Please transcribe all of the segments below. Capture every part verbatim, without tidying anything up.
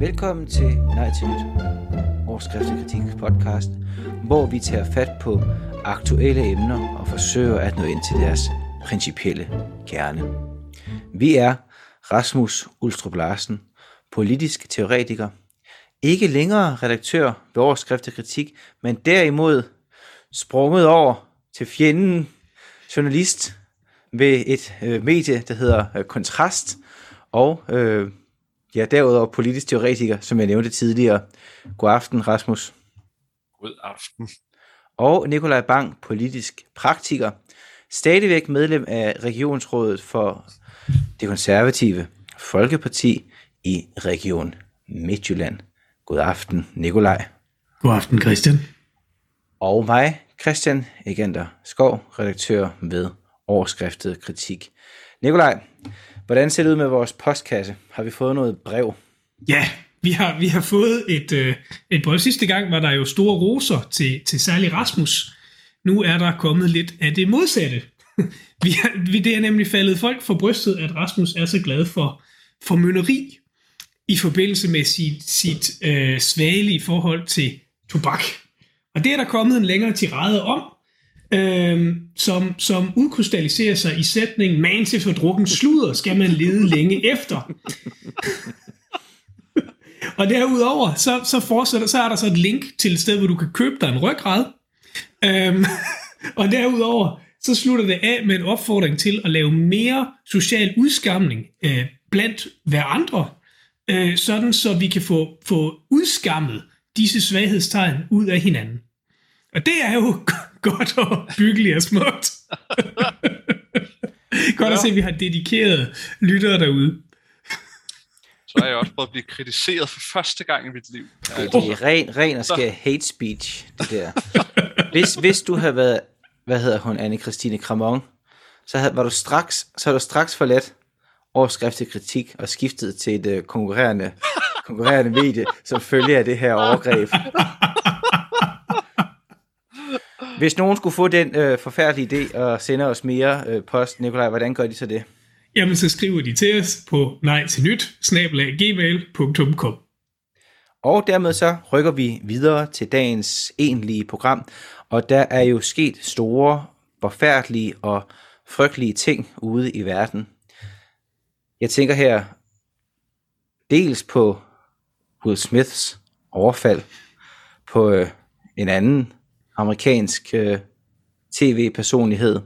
Velkommen til Nej til Nyt, Overskrift og Kritik podcast, hvor vi tager fat på aktuelle emner og forsøger at nå ind til deres principielle kerne. Vi er Rasmus Ulstrup Larsen, politisk teoretiker, ikke længere redaktør ved Overskrift og Kritik, men derimod sprunget over til fjenden, journalist ved et øh, medie, der hedder øh, Kontrast, og øh, ja, derudover politisk teoretiker, som jeg nævnte tidligere. God aften, Rasmus. God aften. Og Nikolaj Bang, politisk praktiker, stadigvæk medlem af Regionsrådet for det konservative Folkeparti i Region Midtjylland. God aften, Nikolaj. God aften, Christian. Og mig, Christian Egenter Skov, redaktør ved Overskriftet Kritik. Nikolaj, hvordan ser det ud med vores postkasse? Har vi fået noget brev? Ja, vi har, vi har fået et, øh, et brev. Sidste gang var der jo store roser til, til særlig Rasmus. Nu er der kommet lidt af det modsatte. vi har, vi, det er nemlig faldet folk for brystet, at Rasmus er så glad for formynderi i forbindelse med sit, sit øh, svagelige forhold til tobak. Og det er der kommet en længere tirade om, øh, som, som udkrystalliserer sig i sætningen: man til fordrukken sludder skal man lede længe efter. Og derudover, så, så, fortsætter, så er der så et link til et sted, hvor du kan købe dig en ryggrad. Øhm, og derudover, så slutter det af med en opfordring til at lave mere social udskamning øh, blandt hverandre, øh, sådan så vi kan få, få udskammet disse svaghedstegn ud af hinanden. Og det er jo godt og byggeligt og smukt. Godt at se, at vi har dedikerede lyttere derude. Så er jeg også prøvet at blive kritiseret for første gang i mit liv. Det, det er ren, ren og skær hate speech, det der. Hvis, hvis du havde været, hvad hedder hun, Anne-Christine Kramon, så havde, var du straks, så havde du straks forladt Overskriftet Kritik og skiftet til et uh, konkurrerende, konkurrerende medie, som følger af det her overgreb. Hvis nogen skulle få den øh, forfærdelige idé og sende os mere øh, post, Nikolaj, hvordan gør de så det? Jamen, så skriver de til os på nej til nyt snabel-a gmail punktum com. Og dermed så rykker vi videre til dagens egentlige program, og der er jo sket store, forfærdelige og frygtelige ting ude i verden. Jeg tænker her dels på Will Smiths overfald på øh, en anden amerikansk øh, tv-personlighed,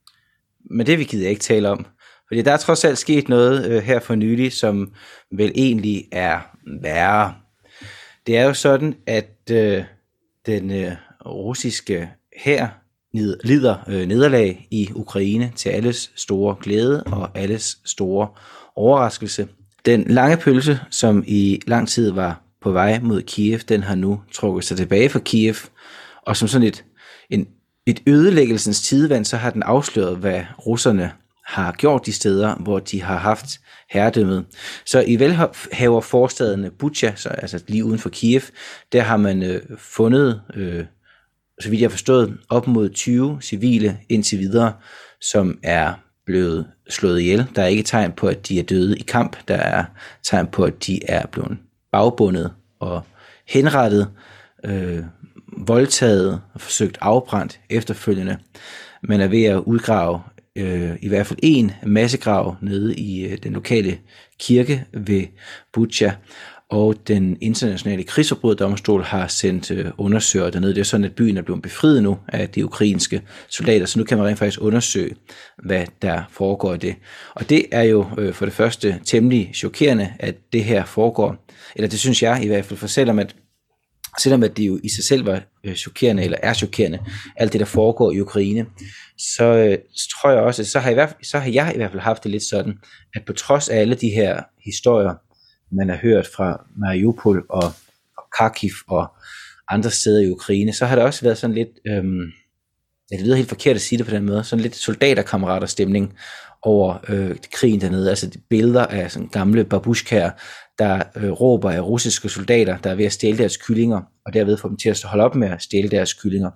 men det vi gider ikke tale om. Fordi der er trods alt sket noget øh, her for nylig, som vel egentlig er værre. Det er jo sådan, at øh, den øh, russiske hær lider øh, nederlag i Ukraine til alles store glæde og alles store overraskelse. Den lange pølse, som i lang tid var på vej mod Kiev, den har nu trukket sig tilbage fra Kiev, og som sådan et, en, et ødelæggelsens tidevand, så har den afsløret, hvad russerne har gjort de steder, hvor de har haft herredømmet. Så i velhaverforstaderne Bucha, så, altså lige uden for Kiev, der har man øh, fundet, øh, så vidt jeg har forstået, op mod tyve civile indtil videre, som er blevet slået ihjel. Der er ikke tegn på, at de er døde i kamp. Der er tegn på, at de er blevet bagbundet og henrettet, øh, voldtaget og forsøgt afbrændt efterfølgende. Man er ved at udgrave øh, i hvert fald en massegrav nede i øh, den lokale kirke ved Bucha, og den internationale krigsforbryderdomstol har sendt øh, undersøgere dernede. Det er sådan, at byen er blevet befriet nu af de ukrainske soldater, så nu kan man rent faktisk undersøge, hvad der foregår i det. Og det er jo øh, for det første temmelig chokerende, at det her foregår, eller det synes jeg i hvert fald, for selvom at Selvom at det jo i sig selv var øh, chokerende, eller er chokerende, alt det, der foregår i Ukraine, så, øh, så tror jeg også, at så har, i hvert fald, så har jeg i hvert fald haft det lidt sådan, at på trods af alle de her historier, man har hørt fra Mariupol og, og Kharkiv og andre steder i Ukraine, så har der også været sådan lidt, øhm, det lyder helt forkert at sige det på den måde, sådan lidt soldaterkammerater-stemning over øh, krigen dernede, altså billeder af sådan gamle babushkaer, der øh, råber af russiske soldater, der er ved at stjæle deres kyllinger, og derved få dem til at holde op med at stjæle deres kyllinger.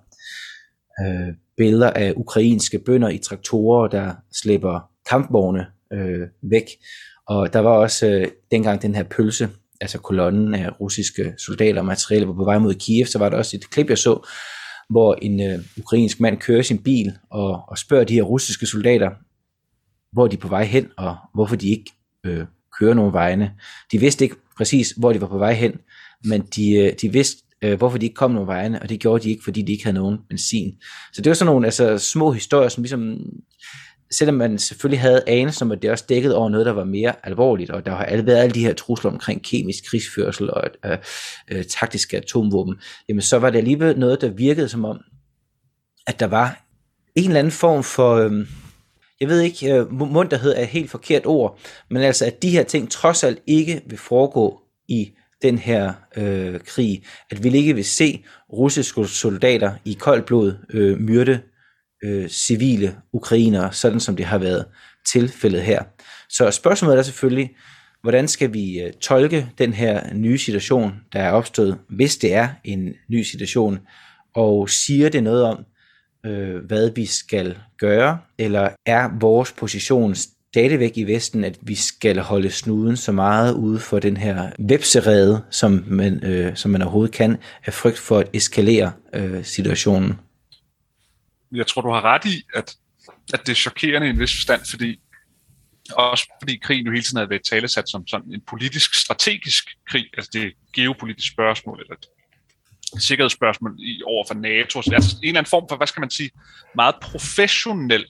Øh, billeder af ukrainske bønder i traktorer, der slipper kampvogne øh, væk. Og der var også, øh, dengang den her pølse altså kolonnen af russiske soldater og materiale var på vej mod Kiev, så var der også et klip, jeg så, hvor en øh, ukrainsk mand kører sin bil og, og spørger de her russiske soldater, hvor de er på vej hen, og hvorfor de ikke øh, kører nogle vejene. De vidste ikke præcis, hvor de var på vej hen, men de, øh, de vidste, øh, hvorfor de ikke kom nogle vejene, og det gjorde de ikke, fordi de ikke havde nogen benzin. Så det var sådan nogle altså, små historier, som ligesom, selvom man selvfølgelig havde anelse om, at det også dækkede over noget, der var mere alvorligt, og der har alle været alle de her trusler omkring kemisk krigsførsel og øh, øh, taktiske atomvåben, jamen så var det alligevel noget, der virkede som om, at der var en eller anden form for, øh, jeg ved ikke, øh, munterhed er et helt forkert ord, men altså at de her ting trods alt ikke vil foregå i den her øh, krig, at vi ikke vil se russiske soldater i koldt blod øh, myrde øh, civile ukrainere, sådan som det har været tilfældet her. Så spørgsmålet er selvfølgelig, hvordan skal vi øh, tolke den her nye situation, der er opstået, hvis det er en ny situation, og siger det noget om, øh, hvad vi skal gøre, eller er vores position stadigvæk i Vesten, at vi skal holde snuden så meget ude for den her hvepserede, som man, øh, som man overhovedet kan, af frygt for at eskalere øh, situationen? Jeg tror, du har ret i, at, at det er chokerende i en vis forstand, fordi også fordi krigen jo hele tiden havde været talesat som sådan en politisk, strategisk krig, altså det er et geopolitisk spørgsmål, eller et sikkerhedsspørgsmål i, over for NATO, altså en eller anden form for, hvad skal man sige, meget professionel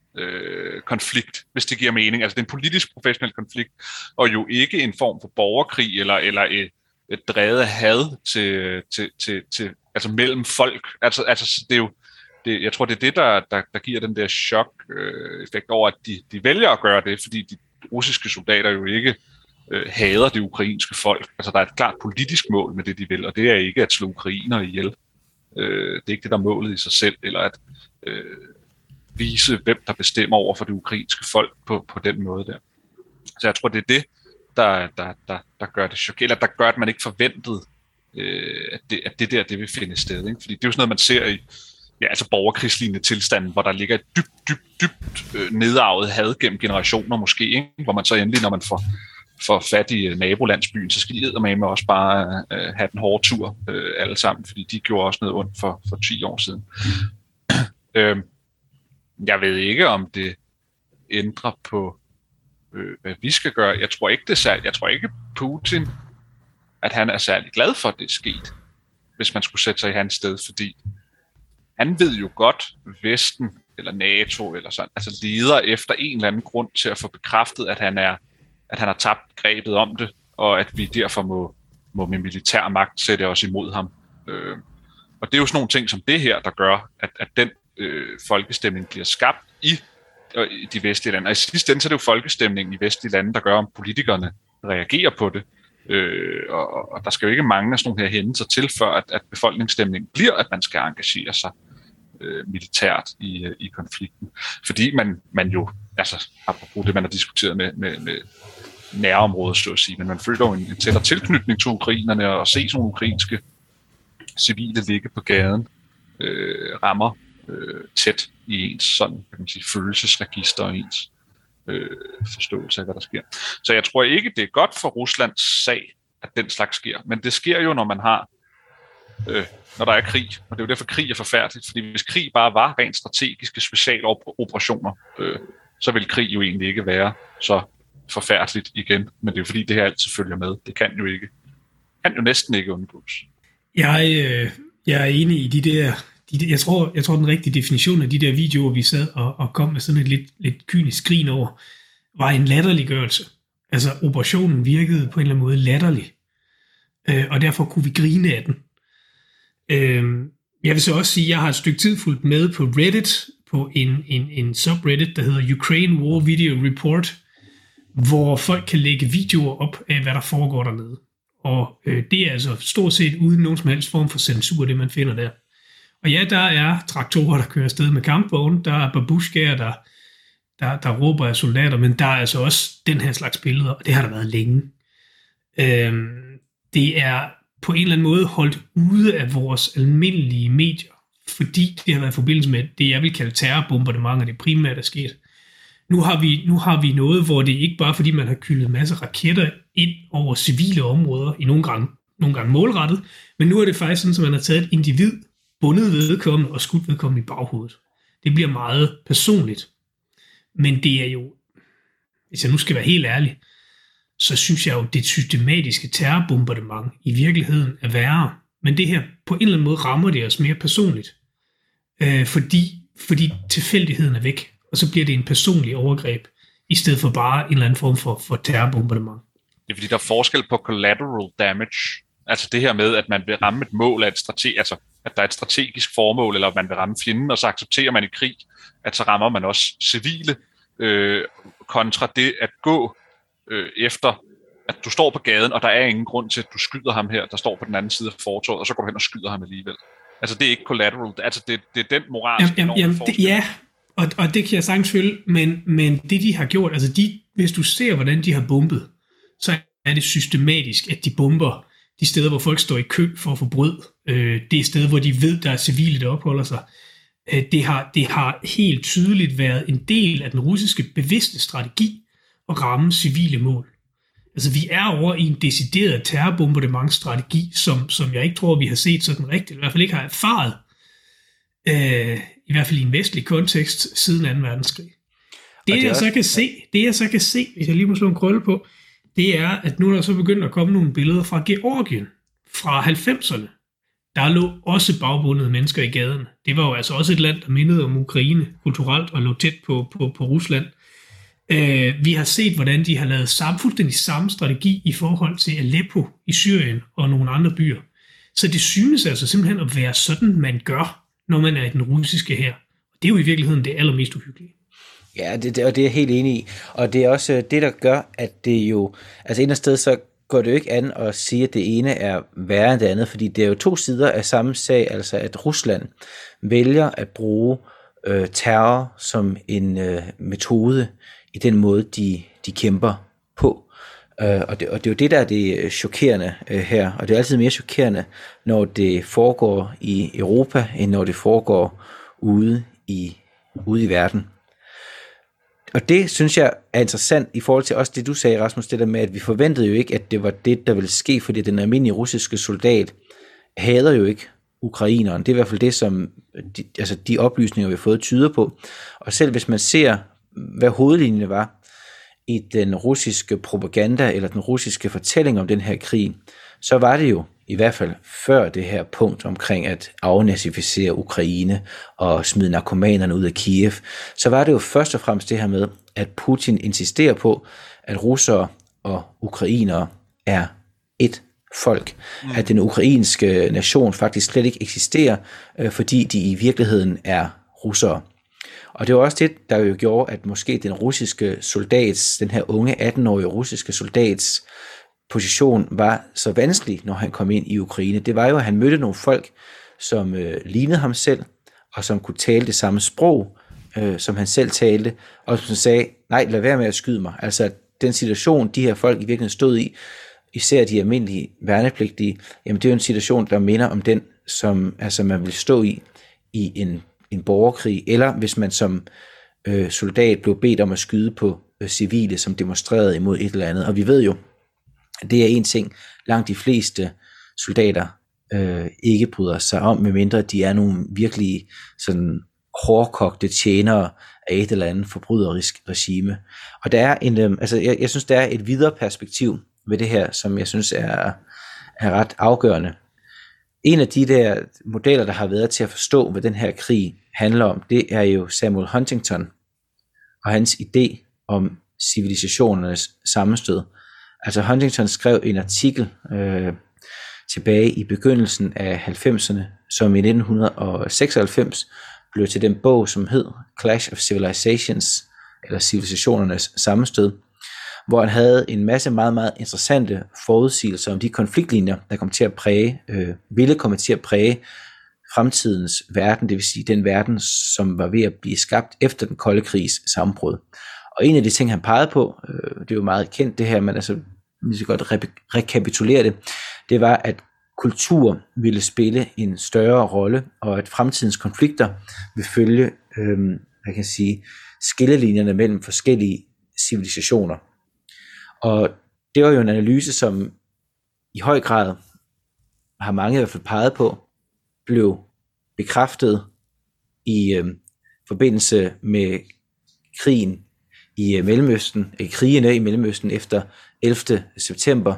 øh, konflikt, hvis det giver mening. Altså det er en politisk professionel konflikt, og jo ikke en form for borgerkrig, eller, eller et, et drevet had til, til, til, til, altså mellem folk. Altså, altså det er jo Det, jeg tror, det er det, der, der, der giver den der chok-effekt øh, over, at de, de vælger at gøre det, fordi de russiske soldater jo ikke øh, hader det ukrainske folk. Altså, der er et klart politisk mål med det, de vil, og det er ikke at slå ukrainer ihjel. Øh, det er ikke det, der er målet i sig selv, eller at øh, vise, hvem der bestemmer over for det ukrainske folk på, på den måde der. Så jeg tror, det er det, der, der, der, der gør det chok, eller der gør, at man ikke forventede, øh, at, det, at det der, det vil finde sted. Ikke? Fordi det er jo sådan noget, man ser i ja, altså borgerkrigslignende tilstanden, hvor der ligger et dybt, dybt, dybt øh, nedarvet had gennem generationer måske, ikke? Hvor man så endelig, når man får, får fat i nabolandsbyen, så skal de eddermame også bare øh, have den hårde tur øh, alle sammen, fordi de gjorde også noget ondt for, for ti år siden. øh, jeg ved ikke, om det ændrer på, øh, hvad vi skal gøre. Jeg tror ikke, det er særlig, jeg tror ikke Putin, at han er særlig glad for, at det er sket, hvis man skulle sætte sig i hans sted, fordi han ved jo godt, Vesten eller NATO eller sådan, altså leder efter en eller anden grund til at få bekræftet, at han er, at han har tabt grebet om det, og at vi derfor må, må med militær magt sætte os imod ham. Øh, og det er jo sådan nogle ting som det her, der gør, at, at den øh, folkestemning bliver skabt i, øh, i de vestlige lande. Og i sidste ende så er det jo folkestemningen i vestlige lande, der gør, om politikerne reagerer på det. Øh, og, og der skal jo ikke mange af sådan nogle her hændelser til, før at, at befolkningsstemningen bliver, at man skal engagere sig øh, militært i, i konflikten. Fordi man, man jo, altså apropos det, man har diskuteret med, med, med nærområdet, så at sige, men man føler jo en, en tættere tilknytning til ukrainerne, og se sådan nogle ukrainske civile ligge på gaden, øh, rammer øh, tæt i ens sådan, kan man sige, følelsesregister og ens Øh, forståelse af, hvad der sker. Så jeg tror ikke, det er godt for Ruslands sag, at den slags sker. Men det sker jo, når man har, øh, når der er krig. Og det er jo derfor, krig er forfærdeligt. Fordi hvis krig bare var rent strategiske specialoperationer, øh, så vil krig jo egentlig ikke være så forfærdeligt igen. Men det er jo fordi, det her altid følger med. Det kan jo ikke, kan jo næsten ikke undgås. Jeg, øh, jeg er enig i de der Jeg tror, jeg tror, den rigtige definition af de der videoer, vi sad og, og kom med sådan et lidt, lidt kynisk grin over, var en latterliggørelse. Altså, operationen virkede på en eller anden måde latterlig. Øh, og derfor kunne vi grine af den. Øh, jeg vil så også sige, at jeg har et stykke tid fulgt med på Reddit, på en, en, en subreddit, der hedder Ukraine War Video Report, hvor folk kan lægge videoer op af, hvad der foregår dernede. Og øh, det er altså stort set uden nogen som helst form for censur, det man finder der. Og ja, der er traktorer, der kører afsted med kampvogne, der er babushkaer, der, der, der råber af soldater, men der er altså også den her slags billeder, og det har der været længe. Øhm, det er på en eller anden måde holdt ude af vores almindelige medier, fordi det har været i forbindelse med det, jeg vil kalde terrorbombardement, og det primært er sket. nu har, vi, nu har vi noget, hvor det ikke bare fordi, man har kyldet en masse raketter ind over civile områder, i nogle gange, nogle gange målrettet, men nu er det faktisk sådan, at man har taget et individ, bundet vedkommende og skudt vedkommende i baghovedet. Det bliver meget personligt. Men det er jo, hvis jeg nu skal være helt ærlig, så synes jeg jo, det systematiske terrorbombardement i virkeligheden er værre. Men det her, på en eller anden måde, rammer det os mere personligt. Øh, fordi, fordi tilfældigheden er væk, og så bliver det en personlig overgreb, i stedet for bare en eller anden form for, for terrorbombardement. Det er fordi, der er forskel på collateral damage. Altså det her med, at man vil ramme et mål af et strategi, altså at der er et strategisk formål, eller at man vil ramme fjenden, og så accepterer man i krig, at så rammer man også civile, øh, kontra det at gå øh, efter, at du står på gaden, og der er ingen grund til, at du skyder ham her, der står på den anden side af fortovet, og så går du hen og skyder ham alligevel. Altså det er ikke collateral, altså det, det er den moralske jamen, jamen, det, ja, og, og det kan jeg sagtens følge, men, men det de har gjort, altså de, hvis du ser, hvordan de har bombet, så er det systematisk, at de bomber de steder, hvor folk står i kø for at få brød. Øh, det er steder, hvor de ved, der er civile, der opholder sig. Øh, det, har, det har helt tydeligt været en del af den russiske bevidste strategi at ramme civile mål. Altså, vi er over i en decideret terrorbombardementsstrategi, som, som jeg ikke tror, vi har set sådan rigtigt, i hvert fald ikke har erfaret, øh, i hvert fald i en vestlig kontekst, siden anden verdenskrig. Det, det jeg også... så kan se, det jeg så kan se, hvis jeg lige må slå en krølle på, det er, at nu er der så begyndt at komme nogle billeder fra Georgien, fra halvfemserne. Der lå også bagbundede mennesker i gaden. Det var jo altså også et land, der mindede om Ukraine kulturelt og lå tæt på, på, på Rusland. Øh, vi har set, hvordan de har lavet samme, fuldstændig samme strategi i forhold til Aleppo i Syrien og nogle andre byer. Så det synes altså simpelthen at være sådan, man gør, når man er i den russiske hær. Det er jo i virkeligheden det allermest uhyggelige. Ja, det, det, og det er jeg helt enig i. Og det er også det, der gør, at det jo... Altså et eller andet sted, så går det jo ikke an at sige, at det ene er værre end det andet, fordi det er jo to sider af samme sag, altså at Rusland vælger at bruge øh, terror som en øh, metode i den måde, de, de kæmper på. Øh, og, det, og det er jo det, der er det chokerende øh, her, og det er altid mere chokerende, når det foregår i Europa, end når det foregår ude i, ude i verden. Og det synes jeg er interessant i forhold til også det, du sagde, Rasmus, det der med, at vi forventede jo ikke, at det var det, der ville ske, fordi den almindelige russiske soldat hader jo ikke ukraineren. Det er i hvert fald det, som de, altså de oplysninger, vi har fået, tyder på. Og selv hvis man ser, hvad hovedlinjen var i den russiske propaganda, eller den russiske fortælling om den her krig, så var det jo i hvert fald før det her punkt omkring at afnazificere Ukraine og smide narkomanerne ud af Kiev, så var det jo først og fremmest det her med, at Putin insisterer på, at russere og ukrainere er et folk. Mm. At den ukrainske nation faktisk slet ikke eksisterer, øh, fordi de i virkeligheden er russere. Og det var også det, der jo gjorde, at måske den russiske soldats, den her unge atten-årige russiske soldats position var så vanskelig, når han kom ind i Ukraine. Det var jo, at han mødte nogle folk, som øh, lignede ham selv, og som kunne tale det samme sprog, øh, som han selv talte, og som sagde, nej, lad være med at skyde mig. Altså, den situation, de her folk i virkeligheden stod i, især de almindelige værnepligtige, jamen det er jo en situation, der minder om den, som altså, man vil stå i, i en, en borgerkrig, eller hvis man som øh, soldat blev bedt om at skyde på øh, civile, som demonstrerede imod et eller andet. Og vi ved jo, det er en ting, langt de fleste soldater øh, ikke bryder sig om, medmindre de er nogle virkelig sådan hårdkogte tjenere af et eller andet forbryderisk regime. Og der er en, øh, altså jeg, jeg synes, der er et videre perspektiv ved det her, som jeg synes er, er ret afgørende. En af de der modeller, der har været til at forstå, hvad den her krig handler om, det er jo Samuel Huntington og hans idé om civilisationernes sammenstød. Altså Huntington skrev en artikel øh, tilbage i begyndelsen af halvfemserne, som i nitten seksoghalvfems blev til den bog, som hed Clash of Civilizations, eller civilisationernes sammenstød, hvor han havde en masse meget, meget interessante forudsigelser om de konfliktlinjer, der kom til at præge, øh, ville komme til at præge fremtidens verden, det vil sige den verden, som var ved at blive skabt efter den kolde krigs sammenbrud. Og en af de ting, han pegede på, øh, det er jo meget kendt det her, men altså, vi skal godt re- rekapitulere det, det var, at kultur ville spille en større rolle, og at fremtidens konflikter vil følge, øh, hvad kan jeg sige, skillelinjerne mellem forskellige civilisationer. Og det var jo en analyse, som i høj grad har mange i hvert fald peget på, blev bekræftet i øh, forbindelse med krigen i øh, Mellemøsten, øh, krigene i Mellemøsten efter ellevte september,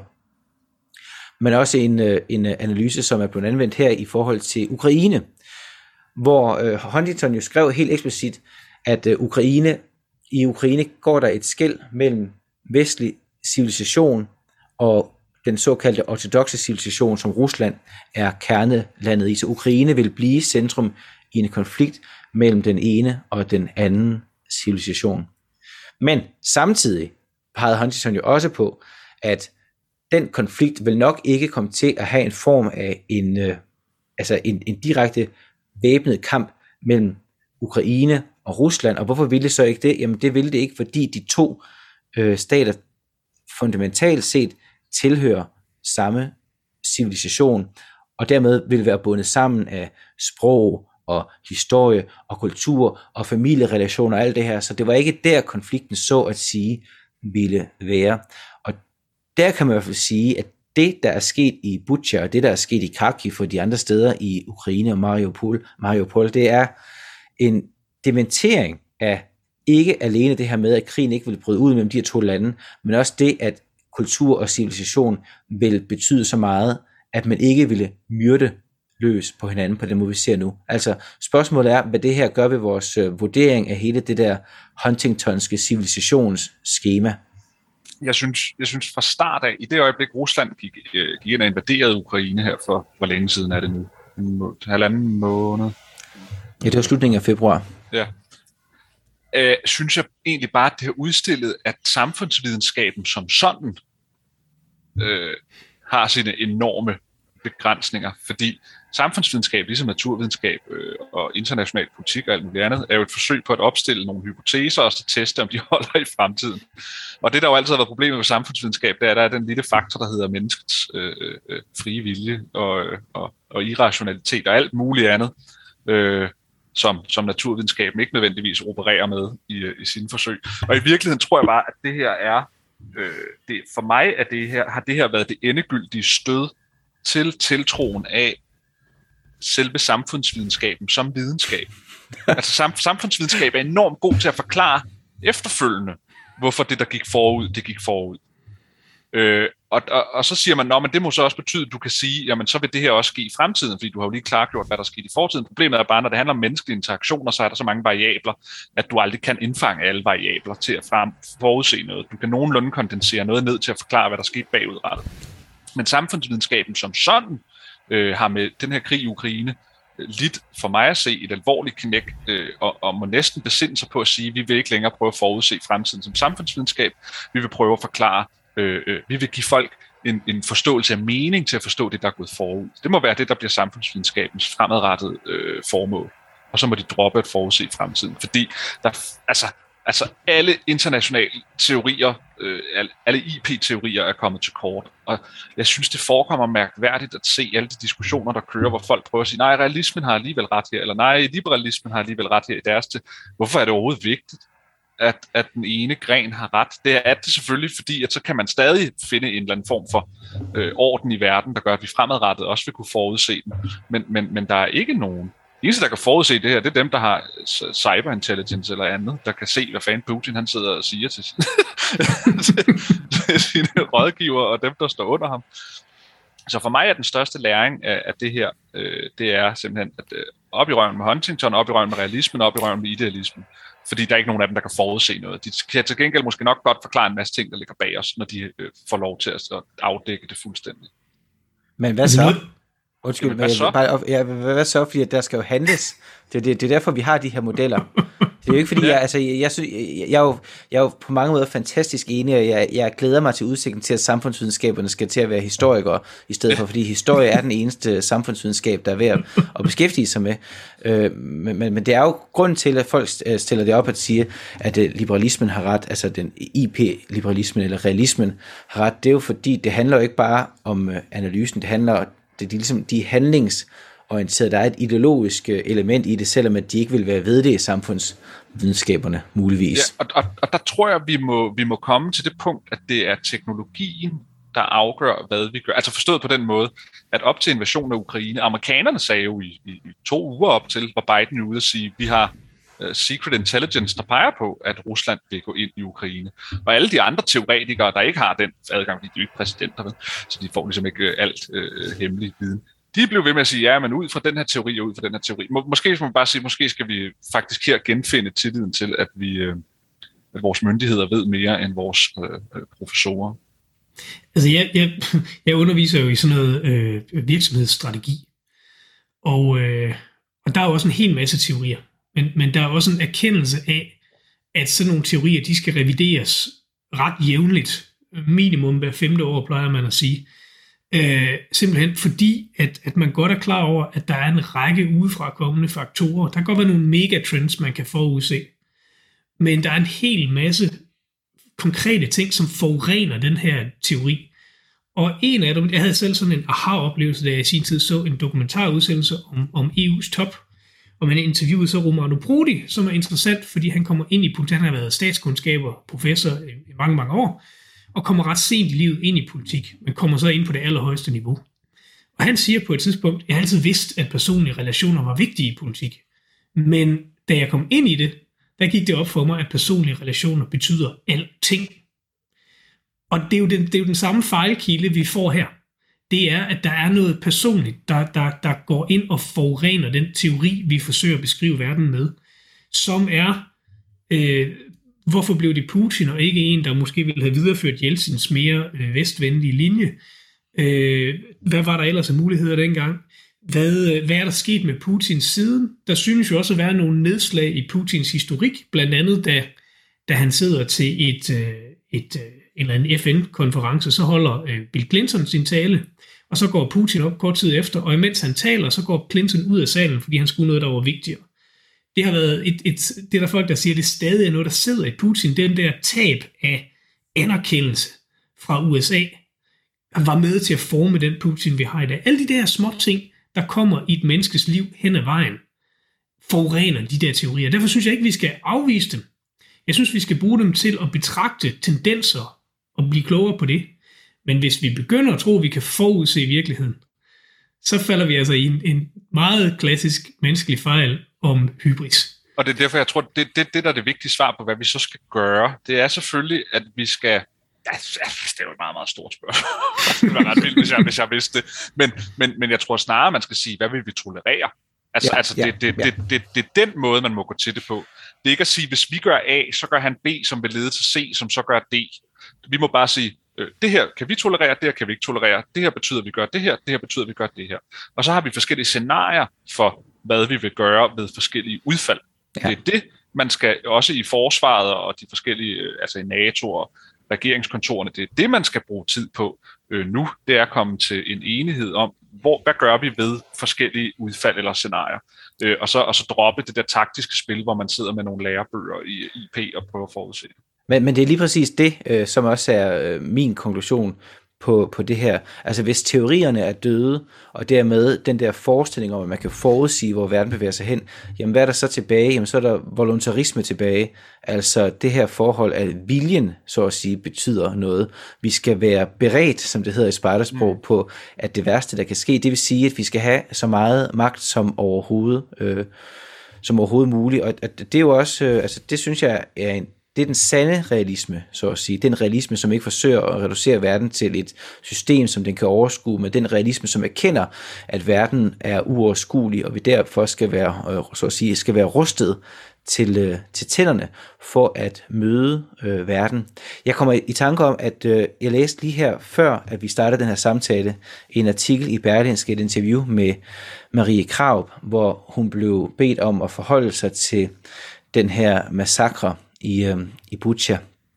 men også en, øh, en analyse, som er blevet anvendt her i forhold til Ukraine, hvor øh, Huntington jo skrev helt eksplicit, at øh, Ukraine, i Ukraine går der et skel mellem vestlig civilisation og den såkaldte ortodoxe civilisation, som Rusland er kernelandet i. Så Ukraine vil blive centrum i en konflikt mellem den ene og den anden civilisation. Men samtidig pegede Huntington jo også på, at den konflikt vil nok ikke komme til at have en form af en, øh, altså en, en direkte væbnet kamp mellem Ukraine og Rusland. Og hvorfor ville det så ikke det? Jamen det ville det ikke, fordi de to øh, stater fundamentalt set tilhører samme civilisation, og dermed vil være bundet sammen af sprog og historie og kultur og familierelationer og alt det her. Så det var ikke der konflikten så at sige ville være. Og der kan man i hvert fald sige, at det der er sket i Bucha og det der er sket i Kharkiv og de andre steder i Ukraine og Mariupol, Mariupol det er en dementering af ikke alene det her med, at krigen ikke vil bryde ud mellem de her to lande, men også det, at kultur og civilisation vil betyde så meget, at man ikke ville myrde løs på hinanden på den måde, vi ser nu. Altså spørgsmålet er, hvad det her gør ved vores øh, vurdering af hele det der Huntingtonske civilisationsskema. Jeg synes, jeg synes fra start af, i det øjeblik Rusland gik, øh, gik ind og invaderede Ukraine her for, hvor længe siden er det nu? En må, halvanden måned? Ja, det var slutningen af februar. Ja. Øh, synes jeg egentlig bare, at det har udstillet, at samfundsvidenskaben som sådan øh, har sine enorme begrænsninger, fordi samfundsvidenskab, ligesom naturvidenskab øh, og international politik og alt muligt andet, er jo et forsøg på at opstille nogle hypoteser og så teste, om de holder i fremtiden. Og det, der jo altid har været problemet med samfundsvidenskab, det er, at der er den lille faktor, der hedder menneskets øh, øh, frie vilje og, og, og irrationalitet og alt muligt andet, øh, som, som naturvidenskaben ikke nødvendigvis opererer med i, i sine forsøg. Og i virkeligheden tror jeg bare, at det her er, øh, det, for mig er det her, har det her været det endegyldige stød til tiltroen af selve samfundsvidenskaben som videnskab. Altså sam- samfundsvidenskab er enormt god til at forklare efterfølgende, hvorfor det, der gik forud, det gik forud. Øh, og, og, og så siger man, nå, men det må så også betyde, at du kan sige, jamen så vil det her også ske i fremtiden, fordi du har jo lige klargjort, hvad der skete i fortiden. Problemet er bare, når det handler om menneskelige interaktioner, så er der så mange variabler, at du aldrig kan indfange alle variabler til at frem, forudse noget. Du kan nogenlunde kondensere noget ned til at forklare, hvad der skete bagudrettet. Men samfundsvidenskaben som sådan øh, har med den her krig i Ukraine øh, lidt for mig at se et alvorligt knæk, øh, og, og må næsten besinde sig på at sige, at vi vil ikke længere prøve at forudse fremtiden som samfundsvidenskab. Vi vil prøve at forklare, øh, øh, vi vil give folk en, en forståelse af mening til at forstå det, der er gået forud. Det må være det, der bliver samfundsvidenskabens fremadrettede øh, formål. Og så må de droppe at forudse fremtiden, fordi der, altså, Altså alle internationale teorier, øh, alle I P-teorier er kommet til kort, og jeg synes, det forekommer mærkværdigt at se alle de diskussioner, der kører, hvor folk prøver at sige, nej, realismen har alligevel ret her, eller nej, liberalismen har alligevel ret her i deres til. Hvorfor er det overhovedet vigtigt, at, at den ene gren har ret? Det er det selvfølgelig, fordi at så kan man stadig finde en eller anden form for øh, orden i verden, der gør, at vi fremadrettet også vil kunne forudse den, men, men, men der er ikke nogen. De eneste, der kan forudse det her, det er dem, der har cyberintelligence eller andet, der kan se, hvad fanden Putin han sidder og siger til sine rådgiver og dem, der står under ham. Så for mig er den største læring af, af det her, øh, det er simpelthen at øh, op i røven med Huntington, op i røven med realismen, op i røven med idealismen. Fordi der er ikke nogen af dem, der kan forudse noget. De kan til gengæld måske nok godt forklare en masse ting, der ligger bag os, når de øh, får lov til at afdække det fuldstændig. Men hvad så? Undskyld, men hvad så? Bare, ja, hvad så? Fordi der skal jo handles. Det, det, det er derfor, vi har de her modeller. Det er jo ikke fordi, ja. jeg, altså, jeg, jeg, jeg, jeg, er jo, jeg er jo på mange måder fantastisk enig, og jeg, jeg glæder mig til udsigten til, at samfundsvidenskaberne skal til at være historikere, i stedet for, fordi historie er den eneste samfundsvidenskab, der er ved at, at beskæftige sig med. Øh, men, men, men det er jo grunden til, at folk stiller det op at sige, at liberalismen har ret, altså den I P-liberalismen eller realismen har ret. Det er jo fordi, det handler jo ikke bare om analysen, det handler det er ligesom de handlings- orienteret. Der er et ideologisk element i det, selvom at de ikke vil være ved det i samfundsvidenskaberne muligvis. Ja, og, og, og der tror jeg, vi må, vi må komme til det punkt, at det er teknologien, der afgør, hvad vi gør. Altså forstået på den måde, at op til invasionen af Ukraine, amerikanerne sagde jo i, i, i to uger op til, hvor Biden er ude at sige, vi har uh, secret intelligence, der peger på, at Rusland vil gå ind i Ukraine. Og alle de andre teoretikere, der ikke har den adgang, fordi de er jo ikke præsidenter, så de får ligesom ikke alt uh, hemmelig viden. De blev ved med at sige, ja, men ud fra den her teori og ud fra den her teori. Må, måske skal man bare sige, måske skal vi faktisk her genfinde tilliden til, at, vi, øh, at vores myndigheder ved mere end vores øh, professorer. Altså, jeg, jeg, jeg underviser jo i sådan noget øh, virksomhedsstrategi, og, øh, og der er jo også en hel masse teorier, men, men der er også en erkendelse af, at sådan nogle teorier, de skal revideres ret jævnligt, minimum hver femte år, plejer man at sige. Øh, simpelthen fordi, at, at man godt er klar over, at der er en række udefra kommende faktorer. Der kan godt være nogle megatrends, man kan forudse. Men der er en hel masse konkrete ting, som forurener den her teori. Og en af dem, jeg havde selv sådan en aha-oplevelse, da jeg i sin tid så en dokumentarudsendelse om, om E U's top, og man interviewede så Romano Prodi, som er interessant, fordi han kommer ind i politik. Han har været statskundskaber, professor i mange, mange år, og kommer ret sent i livet ind i politik, men kommer så ind på det allerhøjeste niveau. Og han siger på et tidspunkt, jeg har altid vidst, at personlige relationer var vigtige i politik. Men da jeg kom ind i det, der gik det op for mig, at personlige relationer betyder alting. Og det er jo den, det er jo den samme fejlkilde, vi får her. Det er, at der er noget personligt, der, der, der går ind og forurener den teori, vi forsøger at beskrive verden med, som er... Øh, Hvorfor blev det Putin, og ikke en, der måske ville have videreført Jeltsins mere øh, vestvenlige linje? Øh, hvad var der ellers af muligheder dengang? Hvad, hvad er der sket med Putins siden? Der synes jo også at være nogle nedslag i Putins historik, blandt andet da, da han sidder til et, øh, et, øh, en eller anden F N-konference, så holder øh, Bill Clinton sin tale, og så går Putin op kort tid efter, og imens han taler, så går Clinton ud af salen, fordi han skulle noget, der var vigtigere. Det har været et, et, det er der folk, der siger, at det stadig er noget, der sidder i Putin. Den der tab af anerkendelse fra U S A var med til at forme den Putin, vi har i dag. Alle de der små ting, der kommer i et menneskes liv hen ad vejen, forurener de der teorier. Derfor synes jeg ikke, vi skal afvise dem. Jeg synes, vi skal bruge dem til at betragte tendenser og blive klogere på det. Men hvis vi begynder at tro, at vi kan forudse virkeligheden, så falder vi altså i en, en meget klassisk menneskelig fejl om hybris. Og det er derfor, jeg tror, det, det, det der er det vigtige svar på, hvad vi så skal gøre, det er selvfølgelig, at vi skal... Ja, det er jo et meget, meget stort spørgsmål. Det var ret vildt, hvis jeg, hvis jeg vidste det. Men, men, men jeg tror snarere, man skal sige, hvad vil vi tolerere? Altså, ja, altså det, ja, det, ja. Det, det, det, det er den måde, man må gå til det på. Det er ikke at sige, hvis vi gør A, så gør han B, som vil lede til C, som så gør D. Vi må bare sige, øh, det her kan vi tolerere, det her kan vi ikke tolerere. Det her betyder, at vi gør det her, det her betyder, at vi gør det her. Og så har vi forskellige scenarier for, hvad vi vil gøre ved forskellige udfald. Ja. Det er det, man skal også i forsvaret og de forskellige, altså i NATO og regeringskontorerne, det er det, man skal bruge tid på øh, nu. Det er at komme til en enighed om, hvor, hvad gør vi ved forskellige udfald eller scenarier. Øh, og, så, og så droppe det der taktiske spil, hvor man sidder med nogle lærebøger i I P og prøver at forudse det. Men, men det er lige præcis det, øh, som også er øh, min konklusion på, på det her. Altså hvis teorierne er døde, og dermed den der forestilling om, at man kan forudsige, hvor verden bevæger sig hen, jamen hvad er der så tilbage? Jamen så er der voluntarisme tilbage. Altså det her forhold, at viljen, så at sige, betyder noget. Vi skal være beredt, som det hedder i spejdersprog, mm. på, at det værste, der kan ske, det vil sige, at vi skal have så meget magt som overhovedet, øh, som overhovedet muligt. Og at det er jo også, øh, altså det synes jeg er en Det er den sande realisme, så at sige. Den realisme, som ikke forsøger at reducere verden til et system, som den kan overskue, men den realisme, som erkender, at verden er uoverskuelig, og vi derfor skal være, så at sige, skal være rustet til, til tænderne for at møde øh, verden. Jeg kommer i tanke om, at øh, jeg læste lige her, før at vi startede den her samtale, en artikel i Berlingske, et interview med Marie Krarup, hvor hun blev bedt om at forholde sig til den her massakre i, øh, i Bucha.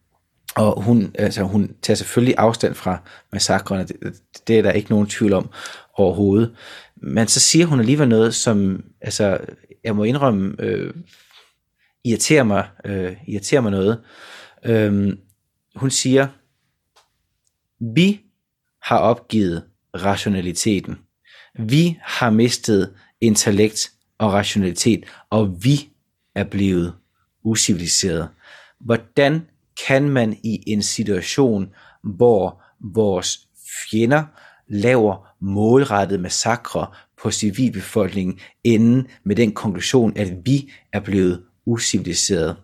Og hun, altså, hun tager selvfølgelig afstand fra massakrene, det, det er der ikke nogen tvivl om overhovedet. Men så siger hun alligevel noget, som, altså, jeg må indrømme, øh, irriterer mig, øh, irriterer mig noget. Øh, hun siger, vi har opgivet rationaliteten. Vi har mistet intellekt og rationalitet, og vi er blevet uciviliseret. Hvordan kan man i en situation, hvor vores fjender laver målrettede massakre på civilbefolkningen, ende med den konklusion, at vi er blevet uciviliseret?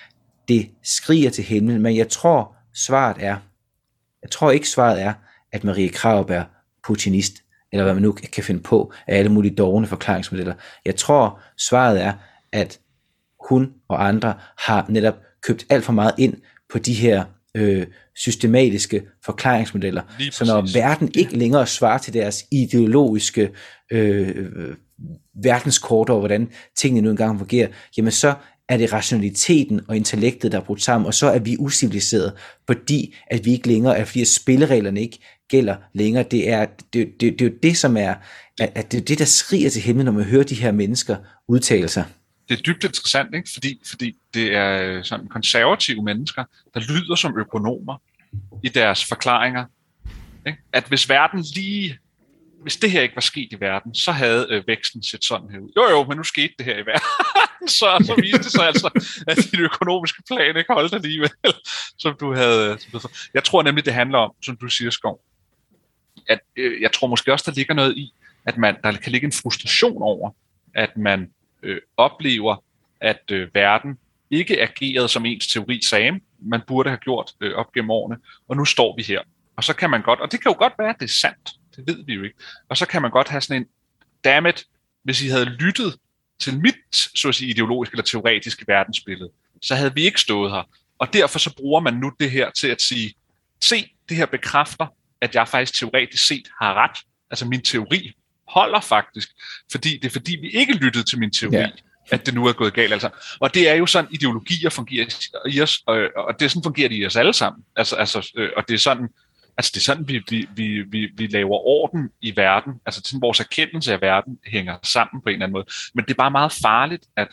Det skriger til himlen, men jeg tror, svaret er, jeg tror ikke svaret er, at Marie Krarup er putinist, eller hvad man nu kan finde på af alle mulige dårlige forklaringsmodeller. Jeg tror, svaret er, at hun og andre har netop købt alt for meget ind på de her øh, systematiske forklaringsmodeller. Så når verden ikke længere svarer til deres ideologiske øh, verdenskort over, hvordan tingene nu engang fungerer, jamen så er det rationaliteten og intellektet, der er brudt sammen, og så er vi uciviliserede, fordi at vi ikke længere, at fordi spillereglerne ikke gælder længere. Det er det, det, det, det er jo det, som er, at det er det, der skriger til himlen, når man hører de her mennesker udtale sig. Det er dybt interessant, ikke? Fordi, fordi det er sådan konservative mennesker, der lyder som økonomer i deres forklaringer. Ikke? At hvis verden lige, hvis det her ikke var sket i verden, så havde øh, væksten set sådan her ud. Jo jo, men nu skete det her i verden. så, så viste det sig altså, at din økonomiske plan ikke holdt alligevel, som du havde. Jeg tror nemlig, det handler om, som du siger, Skov, at øh, jeg tror måske også, der ligger noget i, at man, der kan ligge en frustration over, at man øh, oplever, at øh, verden ikke agerede, som ens teori sagde, man burde have gjort øh, op gennem årene, og nu står vi her. Og så kan man godt, og det kan jo godt være, at det er sandt, det ved vi jo ikke, og så kan man godt have sådan en, dammit, hvis I havde lyttet til mit, så at sige, ideologiske eller teoretiske verdensbillede, så havde vi ikke stået her. Og derfor så bruger man nu det her til at sige, se, det her bekræfter, at jeg faktisk teoretisk set har ret. Altså min teori holder faktisk, fordi det er fordi, vi ikke lyttede til min teori, ja. At det nu er gået galt. Altså. Og det er jo sådan, ideologier fungerer i os, og, og det er sådan, fungerer det i os alle sammen. Altså, altså, og det er sådan, altså det er sådan, vi, vi, vi, vi, vi laver orden i verden. Altså sådan, vores erkendelse af verden hænger sammen på en eller anden måde. Men det er bare meget farligt, at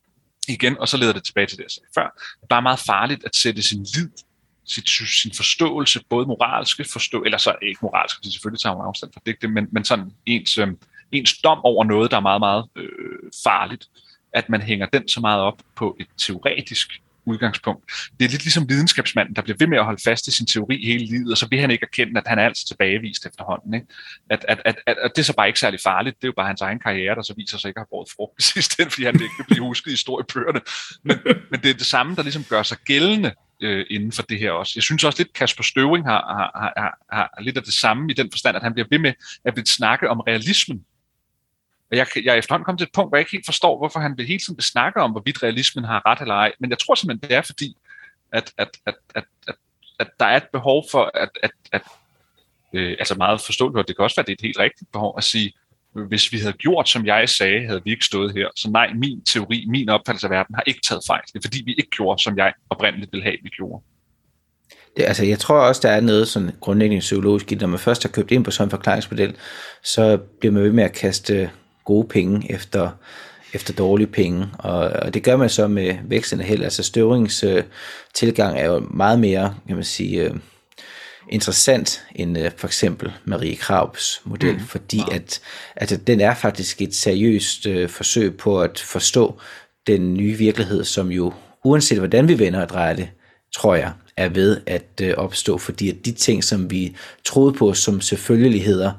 igen, og så leder det tilbage til det, jeg sagde før, det er bare meget farligt at sætte sin lid, sit, sin forståelse, både moralske forstå, eller så ikke moralsk, fordi selvfølgelig tager man afstand fra det, men, men sådan ens, øh, ens dom over noget, der er meget, meget øh, farligt, at man hænger den så meget op på et teoretisk udgangspunkt. Det er lidt ligesom videnskabsmanden, der bliver ved med at holde fast i sin teori hele livet, og så vil han ikke erkende, at han er altid tilbagevist efterhånden. Ikke? At, at, at, at, at det er så bare ikke særlig farligt. Det er jo bare hans egen karriere, der så viser sig ikke at have båret frugt i sidste ende, fordi han ikke vil blive husket i historiebøgerne. Men, men det er det samme, der ligesom gør sig gældende øh, inden for det her også. Jeg synes også lidt, Kasper Støvring har, har, har, har, har lidt af det samme i den forstand, at han bliver ved med at vil snakke om realismen. Og jeg, jeg er efterhånden kommet til et punkt, hvor jeg ikke helt forstår, hvorfor han vil hele tiden vil snakke om, hvorvidt realismen har ret eller ej. Men jeg tror simpelthen, det er fordi, at, at, at, at, at, at der er et behov for, at, at, at øh, altså meget forståeligt, og det kan også være, det er et helt rigtigt behov at sige, hvis vi havde gjort, som jeg sagde, havde vi ikke stået her. Så nej, min teori, min opfattelse af verden har ikke taget fejl. Det er fordi, vi ikke gjorde, som jeg oprindeligt ville have, vi gjorde. Det, altså, jeg tror også, der er noget sådan grundlæggende psykologisk, når man først har købt ind på sådan en forklaringsmodel, så bliver man ved med at kaste gode penge efter, efter dårlige penge, og, og det gør man så med vækstende held. Altså Støvrings øh, tilgang er jo meget mere, kan man sige, øh, interessant end øh, for eksempel Marie Krarups model, mm. fordi wow. at, at den er faktisk et seriøst øh, forsøg på at forstå den nye virkelighed, som jo, uanset hvordan vi vender og drejer det, tror jeg, er ved at øh, opstå, fordi at de ting, som vi troede på som selvfølgeligheder,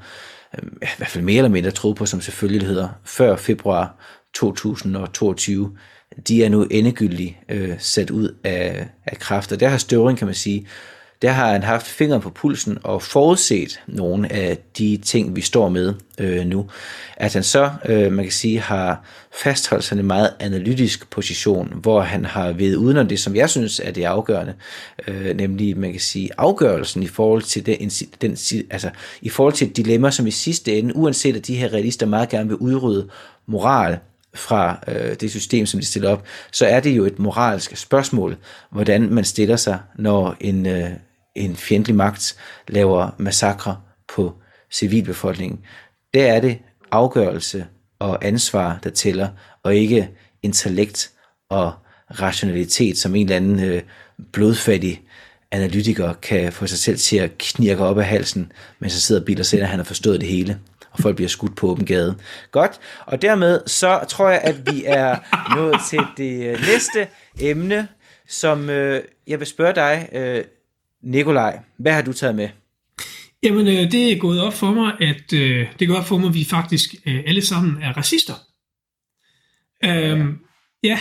i hvert fald mere eller mindre troede på som selvfølgeligheder, før februar to tusind og toogtyve, de er nu endegyldigt øh, sat ud af, af kraft. Og der har Støvring, kan man sige, der har han haft fingeren på pulsen og forudset nogle af de ting, vi står med øh, nu. At han så, øh, man kan sige, har fastholdt sig en meget analytisk position, hvor han har ved uden om det, som jeg synes er det afgørende, øh, nemlig, man kan sige, afgørelsen i forhold til den, den, altså i forhold til et dilemma, som i sidste ende, uanset at de her realister meget gerne vil udrydde moral fra øh, det system, som de stiller op, så er det jo et moralsk spørgsmål, hvordan man stiller sig, når en øh, en fjendtlig magt laver massakre på civilbefolkningen. Der er det afgørelse og ansvar, der tæller, og ikke intellekt og rationalitet, som en eller anden øh, blodfattig analytiker kan få sig selv til at knirke op af halsen, mens han sidder og bilder sig, at han har forstået det hele. og folk bliver skudt på åben gade. Godt, og dermed så tror jeg, at vi er nået til det næste emne, som øh, jeg vil spørge dig, øh, Nikolaj, hvad har du taget med? Jamen, øh, det er gået op for mig, at øh, det går op for mig, at vi faktisk øh, alle sammen er racister. Øhm, ja,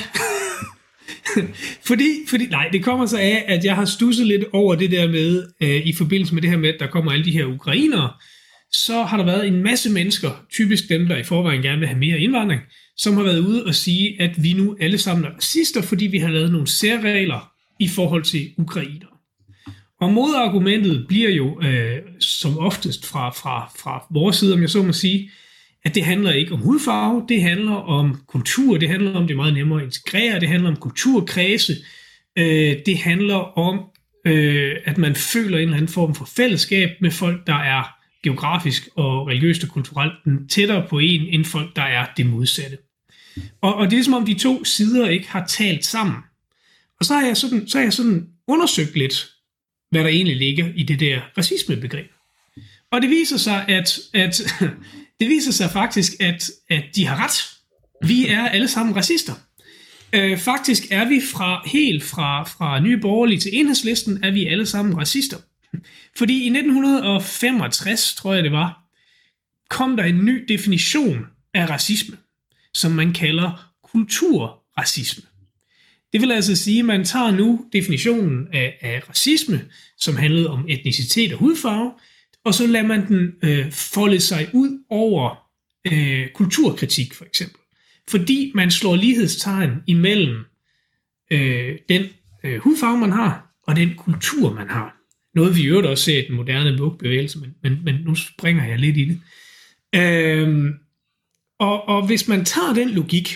fordi, fordi, nej, det kommer så af, at jeg har stusset lidt over det der med, øh, i forbindelse med det her med, at der kommer alle de her ukrainere, så har der været en masse mennesker, typisk dem, der i forvejen gerne vil have mere indvandring, som har været ude og sige, at vi nu alle sammen er racister, fordi vi har lavet nogle særregler i forhold til ukrainere. Og modargumentet bliver jo øh, som oftest fra, fra, fra vores side, om jeg så må sige, at det handler ikke om hudfarve, det handler om kultur, det handler om, det er meget nemmere at integrere, det handler om kulturkredse, øh, det handler om, øh, at man føler en eller anden form for fællesskab med folk, der er geografisk og religiøst og kulturelt tættere på en, end folk, der er det modsatte. Og, og det er som om de to sider ikke har talt sammen. Og så har jeg sådan, så har jeg sådan undersøgt lidt, hvad der egentlig ligger i det der racismebegreb. Og det viser sig, at, at det viser sig faktisk, at, at de har ret. Vi er alle sammen racister. Øh, faktisk er vi fra helt fra, fra Nye Borgerlige til Enhedslisten, er vi alle sammen racister. Fordi i nitten femogtres, tror jeg det var, kom der en ny definition af racisme, som man kalder kulturracisme. Det vil altså sige, at man tager nu definitionen af, af racisme, som handlede om etnicitet og hudfarve, og så lader man den øh, folde sig ud over øh, kulturkritik for eksempel. Fordi man slår lighedstegn imellem øh, den øh, hudfarve, man har, og den kultur, man har. Noget vi i øvrigt også ser i den moderne woke-bevægelse, men, men, men nu springer jeg lidt i det. Øhm, og, og hvis man tager den logik,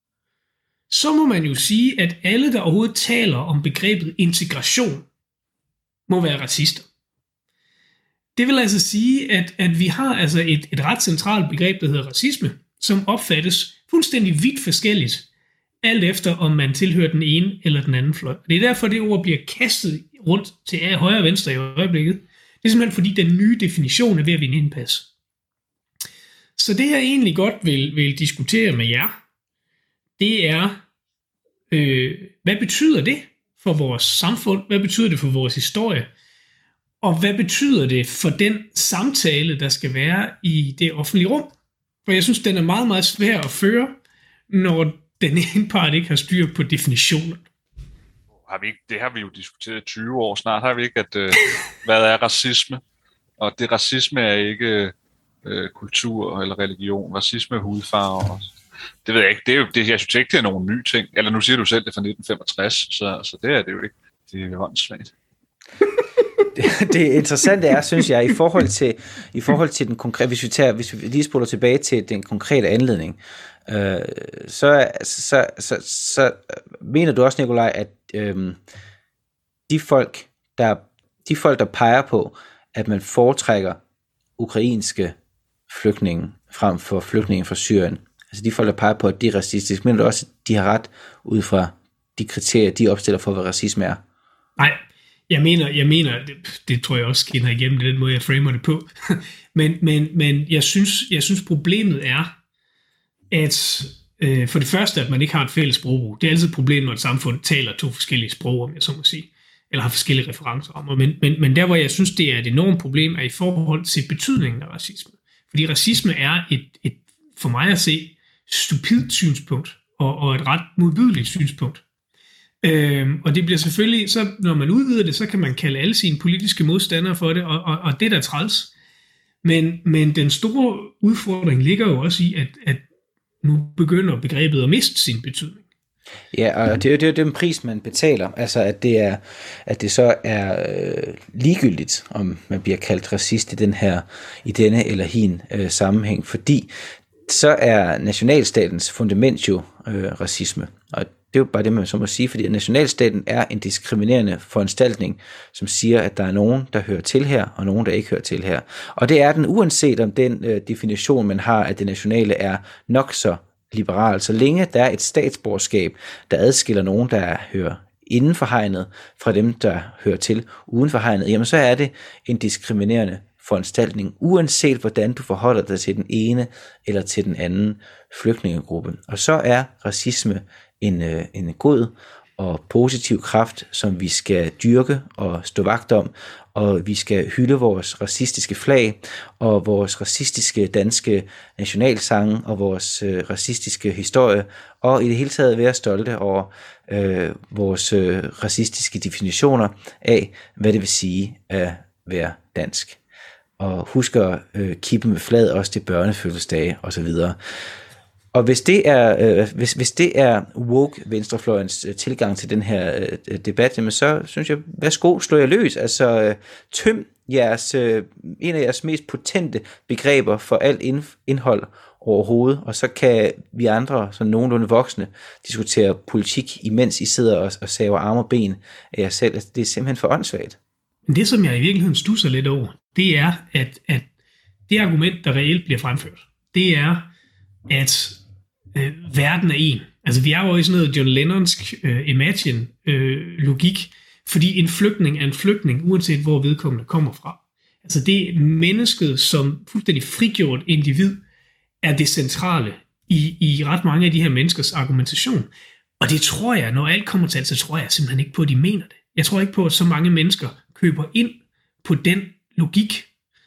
så må man jo sige, at alle, der overhovedet taler om begrebet integration, må være racister. Det vil altså sige, at, at vi har altså et, et ret centralt begreb, der hedder racisme, som opfattes fuldstændig vidt forskelligt, alt efter om man tilhører den ene eller den anden fløj. Det er derfor, det ord bliver kastet rundt til højre og venstre i øjeblikket. Det er simpelthen fordi, den nye definition er ved at vinde indpas. Så det jeg egentlig godt vil, vil diskutere med jer, det er, øh, hvad betyder det for vores samfund? Hvad betyder det for vores historie? Og hvad betyder det for den samtale, der skal være i det offentlige rum? For jeg synes, den er meget, meget svær at føre, når den ene part ikke har styr på definitionen. Har vi ikke, det har vi jo diskuteret i tyve år snart, har vi ikke, at øh, hvad er racisme? Og det racisme er ikke øh, kultur eller religion, racisme er hudfarve. Og, det ved jeg ikke, det er jo, det, jeg synes ikke, det er nogen ny ting. Eller nu siger du selv, det er fra nitten femogtres, så, så det er det jo ikke. Det er jo åndssvagt. Det, det interessante er, synes jeg, i forhold til, i forhold til den konkrete, hvis vi, tager, hvis vi lige spoler tilbage til den konkrete anledning, øh, så, så, så, så mener du også, Nikolaj, at øh, de folk, der, de folk, der peger på, at man foretrækker ukrainske flygtninge frem for flygtninge fra Syrien, altså de folk, der peger på, at de er racistiske, mener du også, at de har ret ud fra de kriterier, de opstiller for, hvad racisme er? Nej. Jeg mener, jeg mener det, det tror jeg også skinner igennem den måde, jeg framer det på. men men, men jeg, synes, jeg synes, problemet er, at øh, for det første, at man ikke har et fælles sprogbrug. Det er altid et problem, når et samfund taler to forskellige sprog, om jeg så må sige, eller har forskellige referencer om. Men, men, men der, hvor jeg synes, det er et enormt problem, er i forhold til betydningen af racisme. Fordi racisme er et, et for mig at se, stupidt synspunkt, og, og et ret modbydeligt synspunkt. Øhm, og det bliver selvfølgelig, så når man udvider det, så kan man kalde alle sine politiske modstandere for det, og, og, og det er da træls. Men, men den store udfordring ligger jo også i, at, at nu begynder begrebet at miste sin betydning. Ja, og det er jo det er den pris, man betaler, altså at det, er, at det så er øh, ligegyldigt, om man bliver kaldt racist i, den her, i denne eller hin øh, sammenhæng, fordi så er nationalstatens fundament jo øh, racisme, og det er jo bare det, man så må sige, fordi nationalstaten er en diskriminerende foranstaltning, som siger, at der er nogen, der hører til her, og nogen, der ikke hører til her. Og det er den, uanset om den øh, definition, man har af det nationale, er nok så liberal. Så længe der er et statsborgerskab, der adskiller nogen, der hører inden for hegnet, fra dem, der hører til uden for hegnet, jamen så er det en diskriminerende foranstaltning, uanset hvordan du forholder dig til den ene eller til den anden flygtningegruppe. Og så er racisme en, en god og positiv kraft, som vi skal dyrke og stå vagt om, og vi skal hylde vores racistiske flag, og vores racistiske danske nationalsange, og vores øh, racistiske historie, og i det hele taget være stolte over øh, vores øh, racistiske definitioner af, hvad det vil sige at være dansk. Og husk at øh, kippe med flaget også til børnefødselsdage osv. Og hvis det er øh, hvis, hvis det er woke venstrefløjens øh, tilgang til den her øh, debat, jamen så synes jeg, værsgo, slå jer løs. Altså øh, tøm jeres, øh, en af jeres mest potente begreber for alt ind, indhold overhovedet, og så kan vi andre, sådan nogenlunde voksne, diskutere politik, imens I sidder og, og saver arme og ben af jer selv. Altså, det er simpelthen for åndssvagt. Det, som jeg i virkeligheden stusser lidt over, det er, at, at det argument, der reelt bliver fremført, det er, at øh, verden er en. Altså, vi er jo i sådan noget John Lennonsk øh, Imagine-logik, øh, fordi en flygtning er en flygtning, uanset hvor vedkommende kommer fra. Altså, det er mennesket som fuldstændig frigjort individ, er det centrale i, i ret mange af de her menneskers argumentation. Og det tror jeg, når alt kommer til alt, så tror jeg simpelthen ikke på, at de mener det. Jeg tror ikke på, at så mange mennesker køber ind på den logik.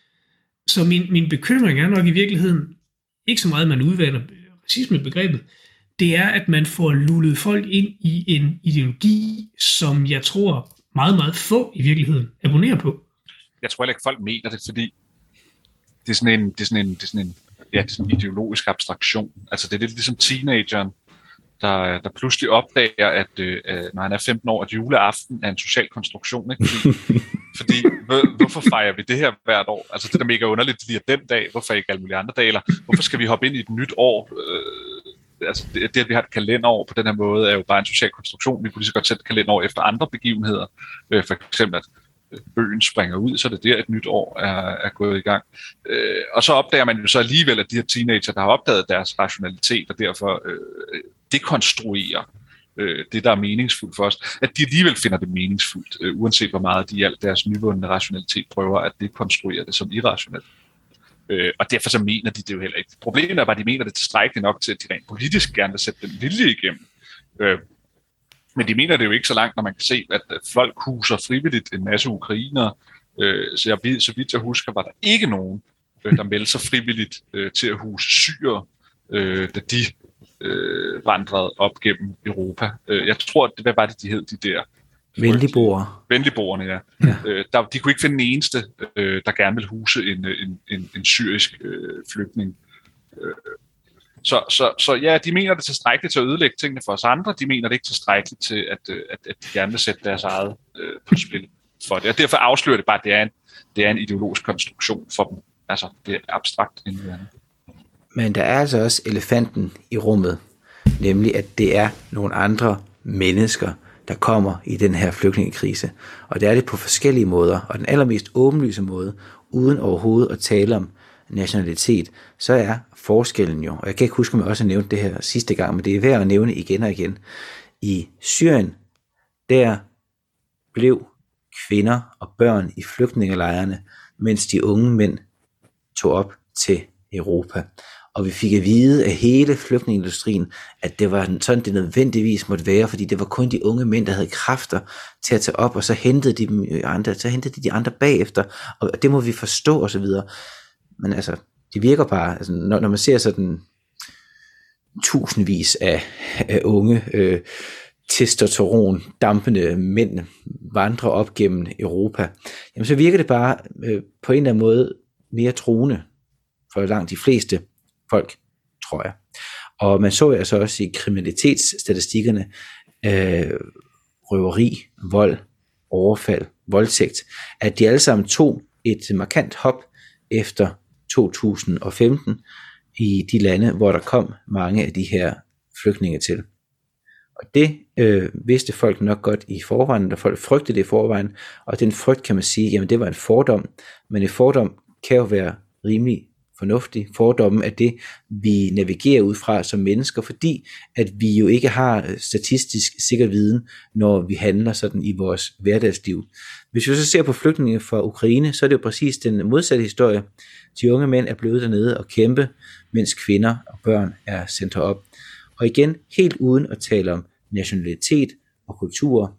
Så min, min bekymring er nok i virkeligheden, ikke så meget, at man udvander racismebegrebet, det er, at man får lullet folk ind i en ideologi, som jeg tror meget, meget få i virkeligheden abonnerer på. Jeg tror heller ikke, folk mener det, fordi det er sådan en, det er sådan en, det er sådan en, ja, det er sådan en ideologisk abstraktion. Altså det er lidt ligesom teenageren, der, der pludselig opdager, at øh, når han er femten år, at juleaften er en social konstruktion. Ikke? Fordi, fordi hvor, hvorfor fejrer vi det her hvert år? Altså det der mega underligt, lige den dag, hvorfor ikke alle mulige andre dage? Eller hvorfor skal vi hoppe ind i et nyt år? Øh, altså det, det, at vi har et kalenderår på den her måde, er jo bare en social konstruktion. Vi kunne lige så godt sætte et kalenderår efter andre begivenheder. Øh, for eksempel at bøgen springer ud, så det er der, et nyt år er, er gået i gang. Øh, og så opdager man jo så alligevel, at de her teenager, der har opdaget deres rationalitet, og derfor øh, dekonstruerer øh, det, der er meningsfuldt for os, at de alligevel finder det meningsfuldt, øh, uanset hvor meget de i alt deres nyvundne rationalitet prøver at dekonstruere det som irrationelt. Øh, og derfor så mener de det jo heller ikke. Problemet er bare, at de mener det tilstrækkeligt nok til, at de rent politisk gerne vil sætte den vilje igennem. Øh, Men de mener det jo ikke så langt, når man kan se, at folk huser frivilligt en masse ukrainere. Så, jeg, så vidt jeg husker, var der ikke nogen, der meldte sig frivilligt til at huse syrere, da de vandrede op gennem Europa. Jeg tror, det hvad var det, de hed, de der? Venligboere. Venligboerne, ja. ja. Der, de kunne ikke finde den eneste, der gerne ville huse en, en, en, en syrisk flygtning. Så, så, så ja, de mener det tilstrækkeligt til at ødelægge tingene for os andre. De mener det ikke tilstrækkeligt til, at, at, at de gerne vil sætte deres eget øh, på spil for det. Og derfor afslører det bare, at det er en, det er en ideologisk konstruktion for dem. Altså, det er abstrakt endnu andet. Men der er altså også elefanten i rummet. Nemlig, at det er nogle andre mennesker, der kommer i den her flygtningekrise. Og det er det på forskellige måder. Og den allermest åbenlyse måde, uden overhovedet at tale om nationalitet, så er forskellen jo, og jeg kan ikke huske, om jeg også har nævnt det her sidste gang, men det er værd at nævne igen og igen. I Syrien, der blev kvinder og børn i flygtningelejrene, mens de unge mænd tog op til Europa. Og vi fik at vide af hele flygtningeindustrien, at det var sådan, det nødvendigvis måtte være, fordi det var kun de unge mænd, der havde kræfter til at tage op, og så hentede de dem andre, så hentede de de andre bagefter, og det må vi forstå osv. Men altså, det virker bare, altså, når, når man ser sådan tusindvis af, af unge øh, testosteron dampende mænd vandre op gennem Europa, jamen så virker det bare øh, på en eller anden måde mere truende for langt de fleste folk, tror jeg. Og man så altså også i kriminalitetsstatistikkerne øh, røveri, vold, overfald, voldtægt, at de alle sammen tog et markant hop efter to tusind og femten i de lande, hvor der kom mange af de her flygtninge til. Og det øh, vidste folk nok godt i forvejen, og folk frygtede det i forvejen, og den frygt kan man sige, jamen det var en fordom, men en fordom kan jo være rimelig fornuftig. Fordommen er det, vi navigerer ud fra som mennesker, fordi at vi jo ikke har statistisk sikker viden, når vi handler sådan i vores hverdagsliv. Hvis vi så ser på flygtninge fra Ukraine, så er det jo præcis den modsatte historie. De unge mænd er blevet dernede og kæmpe, mens kvinder og børn er sendt herop. Og igen, helt uden at tale om nationalitet og kultur,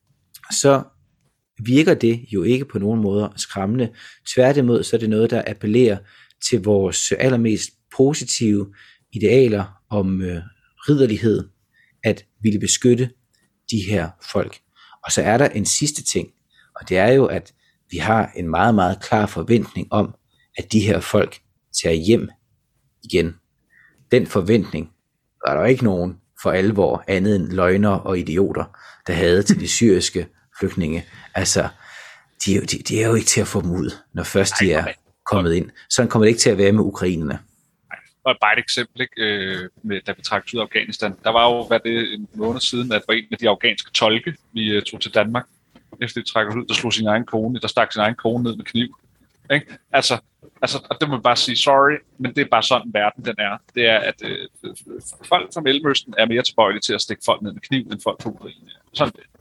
så virker det jo ikke på nogen måder skræmmende. Tværtimod så er det noget, der appellerer til vores allermest positive idealer om øh, ridderlighed, at ville beskytte de her folk. Og så er der en sidste ting, og det er jo, at vi har en meget, meget klar forventning om, at de her folk tager hjem igen. Den forventning var der ikke nogen for alvor andet end løgner og idioter, der havde til de syriske flygtninge. Altså, de, de, de er jo ikke til at få dem ud, når først de er kommet ind. Sådan kommer det ikke til at være med ukrainerne. Og bare et eksempel, ikke, med, da vi trak ud af Afghanistan. Der var jo, hvad det en måned siden, at var en af de afghanske tolke, vi tog til Danmark, efter vi trækker ud, der slog sin egen kone, der stak sin egen kone ned med kniv. Ikke? Altså, altså, og det må man bare sige, sorry, men det er bare sådan, verden den er. Det er, at øh, folk fra Mellemøsten er mere tilbøjelige til at stikke folk ned med kniv, end folk fra Ukraine. Sådan det.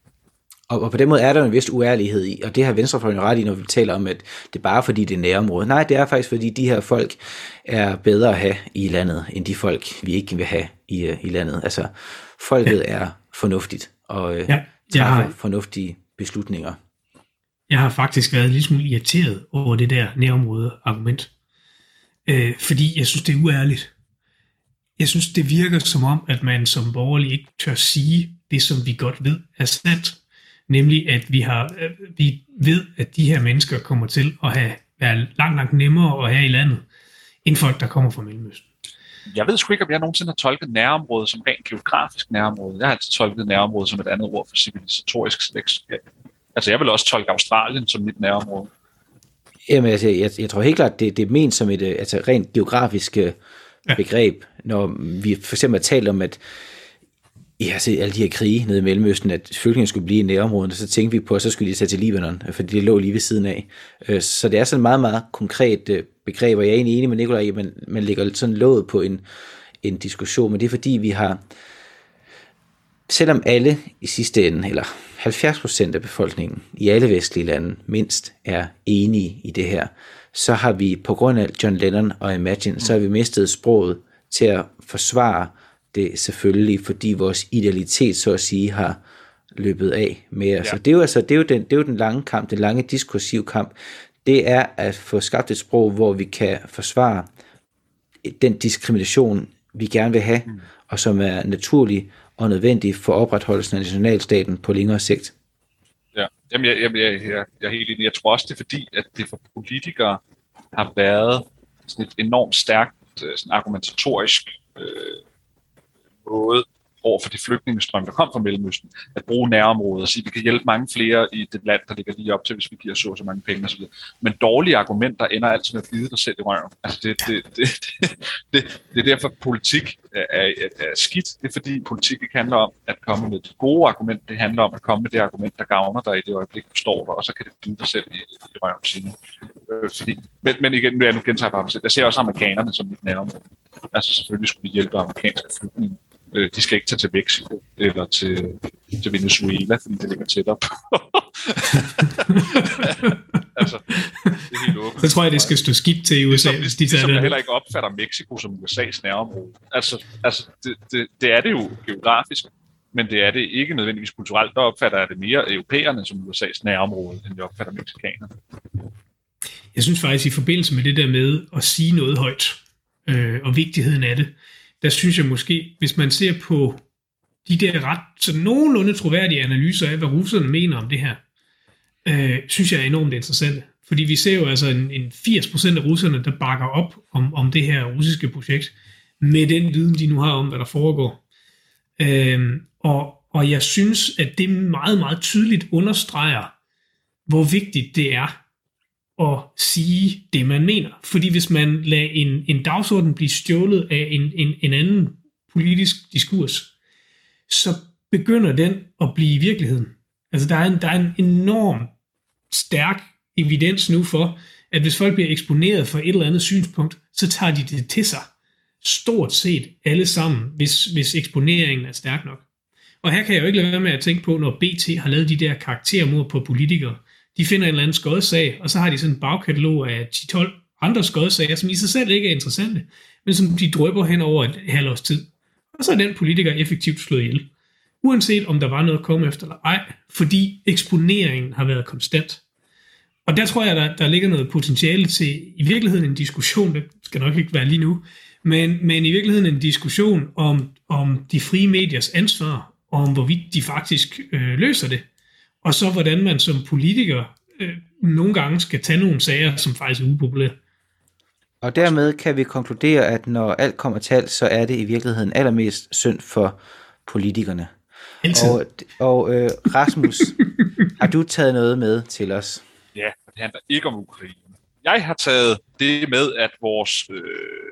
Og, og på den måde er der en vis uærlighed i, og det har venstrefløjen ret i, når vi taler om, at det er bare fordi det er nærområde. Nej, det er faktisk fordi de her folk er bedre at have i landet, end de folk, vi ikke vil have i, i landet. Altså, folket ja. er fornuftigt, og øh, ja, træffer har, fornuftige beslutninger. Jeg har faktisk været lidt smule irriteret over det der nærområde-argument, øh, fordi jeg synes, det er uærligt. Jeg synes, det virker som om, at man som borgerlig ikke tør sige det, som vi godt ved er sandt. Nemlig, at vi, har, vi ved, at de her mennesker kommer til at have, være langt, langt nemmere at have i landet, end folk, der kommer fra Mellemøsten. Jeg ved sgu ikke, om jeg nogensinde har tolket nærområde som rent geografisk nærområde. Jeg har altid tolket nærområde som et andet ord for civilisatorisk slægtskab. Altså, jeg vil også tolke Australien som mit nærområde. Jamen, altså, jeg, jeg tror helt klart, det, det er ment som et altså, rent geografisk ja. begreb, når vi for eksempel har talt om, at I har set alle de her krige nede i Mellemøsten, at flygtninge skulle blive i nærområderne, så tænkte vi på, at så skulle de tage til Libanon, fordi det lå lige ved siden af. Så det er sådan et meget, meget konkret begreb, og jeg er egentlig enig med Nikolaj, at man, man lægger sådan låget på en, en diskussion, men det er fordi, vi har, selvom alle i sidste ende, eller halvfjerds procent af befolkningen i alle vestlige lande mindst er enige i det her, så har vi på grund af John Lennon og Imagine, så har vi mistet sproget til at forsvare det selvfølgelig, fordi vores idealitet, så at sige, har løbet af med os. Ja. Så det er jo altså, det er jo den, det er jo den lange kamp, den lange diskursiv kamp. Det er at få skabt et sprog, hvor vi kan forsvare den diskrimination, vi gerne vil have, mm. og som er naturlig og nødvendig for opretholdelsen af nationalstaten på længere sigt. Ja, jamen jeg, jeg, jeg, jeg, jeg er helt enig. Jeg tror også, det er fordi, at det for politikere har været sådan et enormt stærkt sådan argumentatorisk øh, måde over for de flygtningestrøm, der kom fra Mellemøsten, at bruge nærområder og sige, at vi kan hjælpe mange flere i det land, der ligger lige op til, hvis vi giver så så mange penge osv. Men dårlige argumenter ender altid med at bide dig selv i røven. Altså det, det, det, det, det, det er derfor, politik er, er, er skidt. Det er fordi, politik ikke handler om at komme med det gode argument. Det handler om at komme med det argument, der gavner dig i det øjeblik, du står der, og så kan det bide dig selv i, i røven sine. Øh, fordi, men, men igen, nu er jeg nu gentager bare mig selv. Jeg ser også amerikanerne som mit nærområde. Altså selvfølgelig skulle vi hjælpe amerikanske flygtninge. De skal ikke tage til Mexico eller til, til Venezuela, fordi det ligger tæt op. Altså, det er helt åbent. Så tror jeg, det skal stå skidt til i U S A. Det er som, de, de, som jeg heller ikke opfatter Mexico som U S A's nærområde. Altså, altså det, det, det er det jo geografisk, men det er det ikke nødvendigvis kulturelt. Der opfatter jeg det mere europæerne som U S A's nærområde, end jeg opfatter mexikanerne. Jeg synes faktisk, i forbindelse med det der med at sige noget højt, øh, og vigtigheden af det, der synes jeg måske, hvis man ser på de der ret så nogenlunde troværdige analyser af, hvad russerne mener om det her, øh, synes jeg er enormt interessante. Fordi vi ser jo altså en, en firs procent af russerne, der bakker op om, om det her russiske projekt, med den viden, de nu har om, hvad der foregår. Øh, og, og jeg synes, at det meget, meget tydeligt understreger, hvor vigtigt det er at sige det, man mener. Fordi hvis man lader en, en dagsorden blive stjålet af en, en, en anden politisk diskurs, så begynder den at blive virkeligheden. Altså der er en, der er en enorm stærk evidens nu for, at hvis folk bliver eksponeret for et eller andet synspunkt, så tager de det til sig. Stort set alle sammen, hvis, hvis eksponeringen er stærk nok. Og her kan jeg jo ikke lade være med at tænke på, når B T har lavet de der karaktermord på politikere. De finder en eller anden skodsag, og så har de sådan en bagkatalog af ti tolv andre skodsager, som i sig selv ikke er interessante, men som de drøber hen over et halvt års tid. Og så er den politiker effektivt slået ihjel. Uanset om der var noget at komme efter eller ej, fordi eksponeringen har været konstant. Og der tror jeg, der, der ligger noget potentiale til i virkeligheden en diskussion, det skal nok ikke være lige nu, men, men i virkeligheden en diskussion om, om de frie mediers ansvar, og om hvorvidt de faktisk øh, løser det. Og så hvordan man som politiker øh, nogle gange skal tage nogle sager, som faktisk er upopulære. Og dermed kan vi konkludere, at når alt kommer til alt, så er det i virkeligheden allermest synd for politikerne. Altid. Og, og øh, Rasmus, har du taget noget med til os? Ja, det handler ikke om Ukraine. Jeg har taget det med, at vores øh,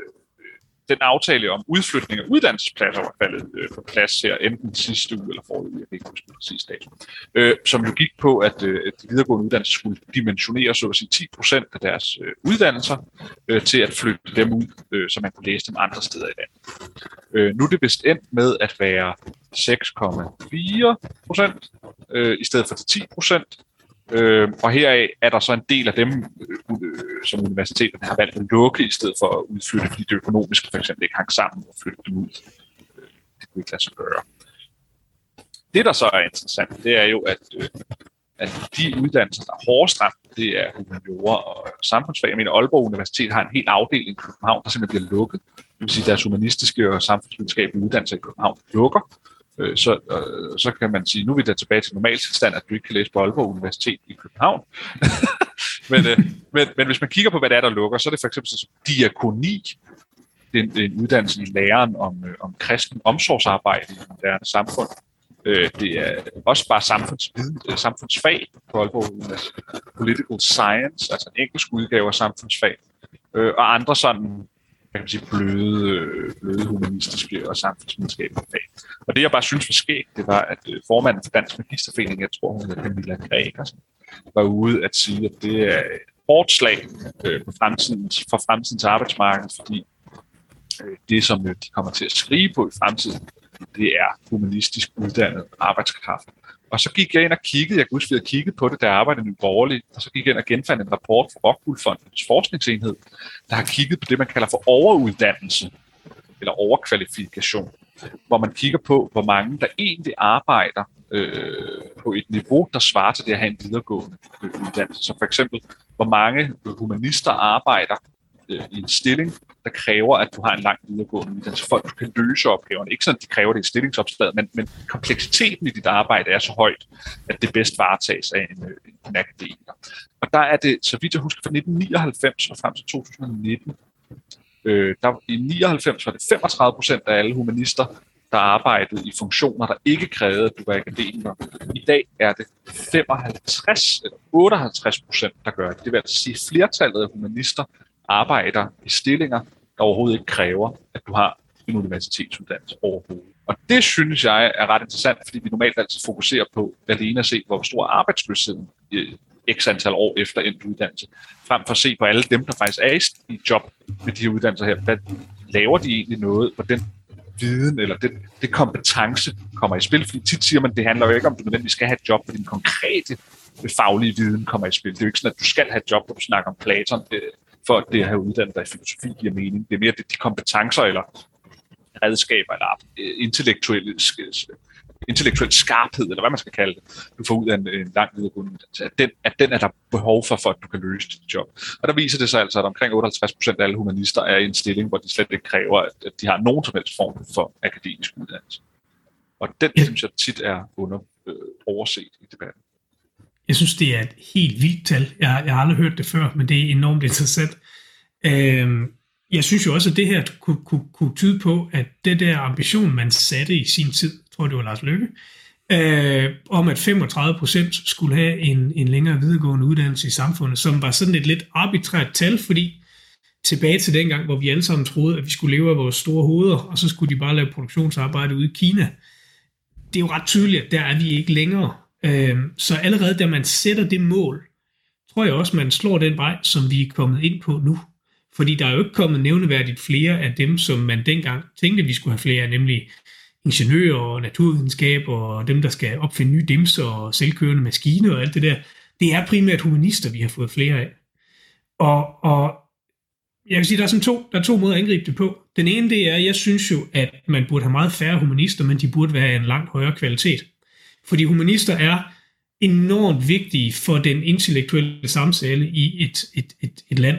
den aftale om udflytning af uddannelsespladser var faldet øh, på plads her, enten sidste uge eller forrige uge, jeg kan ikke huske præcis dato, øh, som jo gik på, at øh, de videregående uddannelser skulle dimensionere så at sige ti procent af deres øh, uddannelser øh, til at flytte dem ud, øh, så man kunne læse dem andre steder i landet. Øh, nu er det vist endt med at være seks komma fire procent øh, i stedet for ti procent. Øh, og heraf er der så en del af dem, øh, som universiteterne har valgt at lukke i stedet for at udflytte, fordi det økonomiske for eksempel ikke hang sammen og flytte dem ud. Øh, det kunne ikke lade sig gøre. Det, der så er interessant, det er jo, at, øh, at de uddannelser, der er hårdest ramt, det er humaniora og samfundsfag. Jeg mener, Aalborg Universitet har en hel afdeling i København, der simpelthen bliver lukket. Det vil sige, at deres humanistiske og samfundsvidenskabelige uddannelser i København lukker. Så, øh, så kan man sige, nu er vi der tilbage til normaltilstand, at du ikke kan læse på Aalborg Universitet i København. men, øh, men, men hvis man kigger på, hvad det er, der lukker, så er det for eksempel så diakoni. Det er en, en uddannelse i læren om, øh, om kristen omsorgsarbejde i det moderne samfund. Øh, det er også bare samfundsviden, øh, samfundsfag på Aalborg Universitet. Political Science, altså en engelsk udgave af samfundsfag. Øh, og andre sådan kan man sige, bløde, bløde humanistiske og samfundsvidenskabelige fag. Og det, jeg bare synes var skægt, det var, at formanden for Dansk Magisterforening, jeg tror, hun hedder Camilla Gregersen, var ude at sige, at det er et hårdt slag for fremtidens, for fremtidens arbejdsmarked, fordi det, som de kommer til at skrive på i fremtiden, det er humanistisk uddannet arbejdskraft. Og så gik jeg ind og kiggede, jeg kunne huske, at jeg kiggede på det, da jeg arbejdede i Nye Borgerlige, og så gik jeg ind og genfandt en rapport fra Rockwool Fondens forskningsenhed, der har kigget på det, man kalder for overuddannelse, eller overkvalifikation, hvor man kigger på, hvor mange der egentlig arbejder øh, på et niveau, der svarer til det at have en videregående uddannelse. Så for eksempel, hvor mange humanister arbejder øh, i en stilling, der kræver, at du har en lang videregående uddannelse, for at du kan løse opgaverne. Ikke sådan, at de kræver det i stillingsopslaget, men, men kompleksiteten i dit arbejde er så højt, at det bedst varetages af en, en akademiker. Og der er det, så vidt jeg husker, fra nitten nioghalvfems og frem til to tusind nitten, øh, der, i nioghalvfems var det femogtredive procent af alle humanister, der arbejdede i funktioner, der ikke krævede, at du var akademiker. I dag er det femoghalvtreds eller otteoghalvtreds procent, der gør det. Det vil altså sige, at flertallet af humanister arbejder i stillinger, der overhovedet ikke kræver, at du har en universitetsuddannelse overhovedet. Og det synes jeg er ret interessant, fordi vi normalt altid fokuserer på alene at se, hvor stor arbejdsløsheden x antal år efter endt uddannelse, frem for at se på alle dem, der faktisk er i job med de her uddannelser her. Hvad laver de egentlig noget, hvor den viden eller det, det kompetence kommer i spil? Fordi tit siger man, at det handler jo ikke om, at du nødvendigvis skal have et job, hvor din konkrete faglige viden kommer i spil. Det er jo ikke sådan, at du skal have et job, hvor du snakker om Platon, for at det at have uddannet dig i filosofi giver mening. Det er mere det, de kompetencer eller redskaber eller intellektuelle, intellektuel skarphed, eller hvad man skal kalde det, du får ud af en, en lang videregående uddannelse. At den, at den er der behov for, for at du kan løse dit job. Og der viser det sig altså, at omkring otteoghalvtreds procent af alle humanister er i en stilling, hvor de slet ikke kræver, at, at de har nogen som helst form for akademisk uddannelse. Og den, ja. synes jeg, tit er under, øh, overset i debatten. Jeg synes, det er et helt vildt tal. Jeg, jeg har aldrig hørt det før, men det er enormt interessant. Øhm, jeg synes jo også, at det her kunne, kunne, kunne tyde på, at det der ambition, man satte i sin tid, jeg tror det var Lars Løkke, øh, om at femogtredive procent skulle have en, en længere videregående uddannelse i samfundet, som var sådan et lidt arbitrært tal, fordi tilbage til dengang, hvor vi alle sammen troede, at vi skulle leve af vores store hoveder, og så skulle de bare lave produktionsarbejde ude i Kina. Det er jo ret tydeligt, at der er vi ikke længere. Så allerede da man sætter det mål, tror jeg også, man slår den vej, som vi er kommet ind på nu. Fordi der er jo ikke kommet nævneværdigt flere af dem, som man dengang tænkte, vi skulle have flere af, nemlig ingeniører og naturvidenskab og dem, der skal opfinde nye dimser og selvkørende maskiner og alt det der. Det er primært humanister, vi har fået flere af. Og, og jeg vil sige, der er, sådan to, der er to måder at angribe det på. Den ene, det er, jeg synes jo, at man burde have meget færre humanister, men de burde være af en langt højere kvalitet. Fordi humanister er enormt vigtige for den intellektuelle samtale i et, et, et, et land.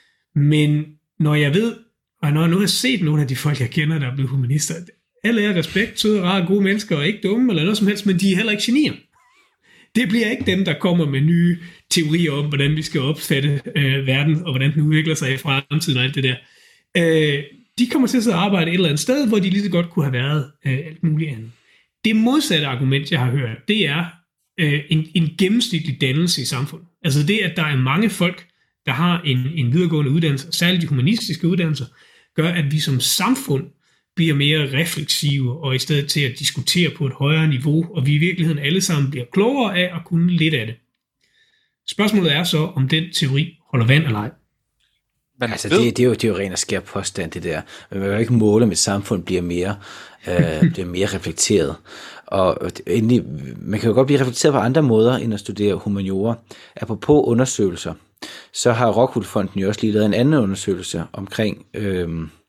Men når jeg ved, og når jeg nu har set nogle af de folk, jeg kender, der er blevet humanister, alle er respekt, søde, rare, gode mennesker, og ikke dumme eller noget som helst, men de er heller ikke genier. Det bliver ikke dem, der kommer med nye teorier om, hvordan vi skal opfatte øh, verden, og hvordan den udvikler sig i fremtiden og alt det der. Øh, de kommer til at sidde og arbejde et eller andet sted, hvor de lige så godt kunne have været øh, alt muligt andet. Det modsatte argument, jeg har hørt, det er øh, en, en gennemsnitlig dannelse i samfundet. Altså det, at der er mange folk, der har en, en videregående uddannelse, særligt de humanistiske uddannelser, gør, at vi som samfund bliver mere refleksive og i stedet til at diskutere på et højere niveau, og vi i virkeligheden alle sammen bliver klogere af at kunne lidt af det. Spørgsmålet er så, om den teori holder vand eller ej. Altså, det, det, er jo, det er jo ren og skær påstand, det der. Man kan jo ikke måle, om et samfund bliver mere, øh, bliver mere reflekteret. Og endelig, man kan jo godt blive reflekteret på andre måder, end at studere humaniora. Apropos undersøgelser, så har Rockwool Fonden jo også lige lavet en anden undersøgelse omkring øh,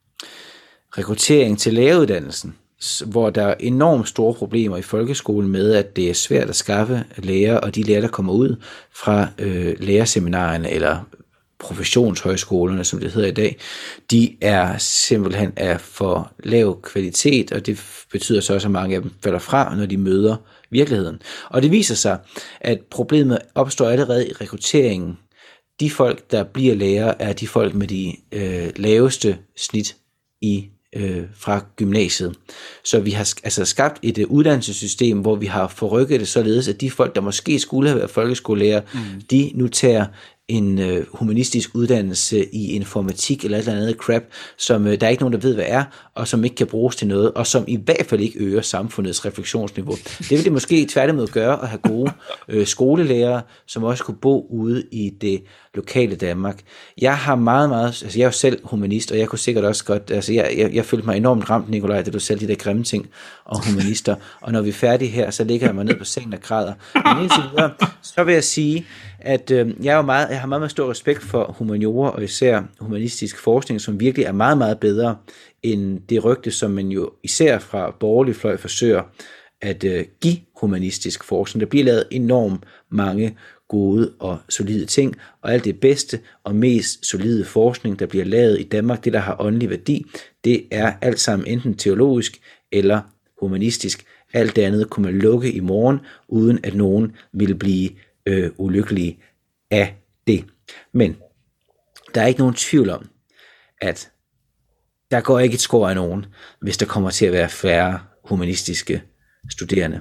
rekruttering til læreruddannelsen, hvor der er enormt store problemer i folkeskolen med, at det er svært at skaffe lærere, og de lærere, der kommer ud fra øh, lærerseminarierne eller professionshøjskolerne, som det hedder i dag, de er simpelthen af for lav kvalitet, og det betyder så også, at mange af dem falder fra, når de møder virkeligheden. Og det viser sig, at problemet opstår allerede i rekrutteringen. De folk, der bliver lærere, er de folk med de øh, laveste snit i øh, fra gymnasiet. Så vi har altså skabt et uh, uddannelsessystem, hvor vi har forrykket det således, at de folk, der måske skulle have været folkeskolelærer, mm. de nu tager en øh, humanistisk uddannelse i informatik eller et eller andet crap, som øh, der er ikke nogen, der ved, hvad er, og som ikke kan bruges til noget, og som i hvert fald ikke øger samfundets refleksionsniveau. Det vil det måske tværtimod gøre at have gode øh, skolelærere, som også kunne bo ude i det lokale Danmark. Jeg har meget, meget, altså jeg er jo selv humanist, og jeg kunne sikkert også godt, altså jeg, jeg, jeg følte mig enormt ramt, Nikolaj, da du selv de der grimme ting om humanister, og når vi er færdige her, så ligger jeg mig ned på sengen og græder. Men indtil videre, så vil jeg sige, at øh, jeg, er jo meget, jeg har meget, meget stor respekt for humaniora, og især humanistisk forskning, som virkelig er meget, meget bedre end det rygte, som man jo især fra borgerlig fløj forsøger at øh, give humanistisk forskning. Der bliver lavet enormt mange gode og solide ting, og alt det bedste og mest solide forskning, der bliver lavet i Danmark, det der har åndelig værdi, det er alt sammen enten teologisk eller humanistisk. Alt det andet kunne man lukke i morgen, uden at nogen ville blive øh, ulykkelige af det. Men der er ikke nogen tvivl om, at der går ikke et skår af nogen, hvis der kommer til at være færre humanistiske studerende.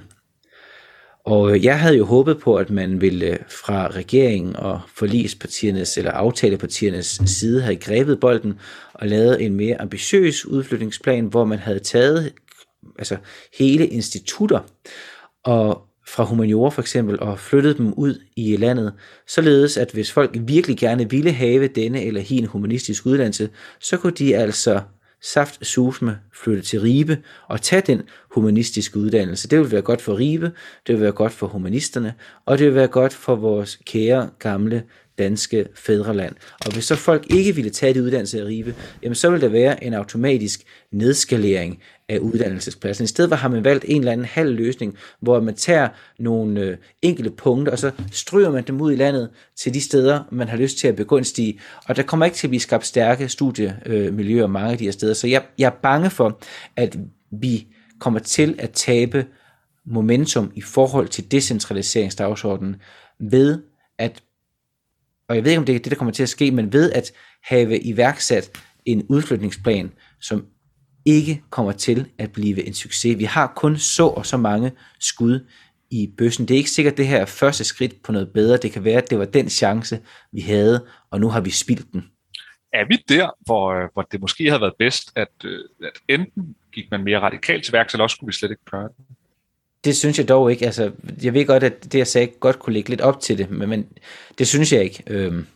Og jeg havde jo håbet på, at man ville fra regeringen og forligspartiernes eller aftalepartiernes side have grebet bolden og lavet en mere ambitiøs udflytningsplan, hvor man havde taget altså hele institutter og fra humaniora for eksempel, og flyttet dem ud i landet, således at hvis folk virkelig gerne ville have denne eller hin humanistisk uddannelse, så kunne de altså saft susme flytte til Ribe og tage den humanistiske uddannelse. Det vil være godt for Ribe, det vil være godt for humanisterne, og det vil være godt for vores kære, gamle, danske fædreland. Og hvis så folk ikke ville tage det uddannelse af Ribe, jamen så vil der være en automatisk nedskalering af uddannelsespladsen. I stedet har man valgt en eller anden halv løsning, hvor man tager nogle øh, enkelte punkter, og så stryger man dem ud i landet til de steder, man har lyst til at begunstige. Og der kommer ikke til at blive skabt stærke studiemiljøer mange af de her steder. Så jeg, jeg er bange for, at vi kommer til at tabe momentum i forhold til decentraliseringsdagsordenen ved at, og jeg ved ikke, om det er det, der kommer til at ske, men ved at have iværksat en udflytningsplan, som ikke kommer til at blive en succes. Vi har kun så og så mange skud i bøssen. Det er ikke sikkert, at det her er første skridt på noget bedre. Det kan være, at det var den chance, vi havde, og nu har vi spildt den. Er vi der, hvor, hvor det måske havde været bedst, at, at enten gik man mere radikalt til værks, eller også skulle vi slet ikke gøre det? det synes jeg dog ikke. Altså, jeg ved godt, at det, jeg sagde, godt kunne lægge lidt op til det, men, men det synes jeg ikke. Øhm,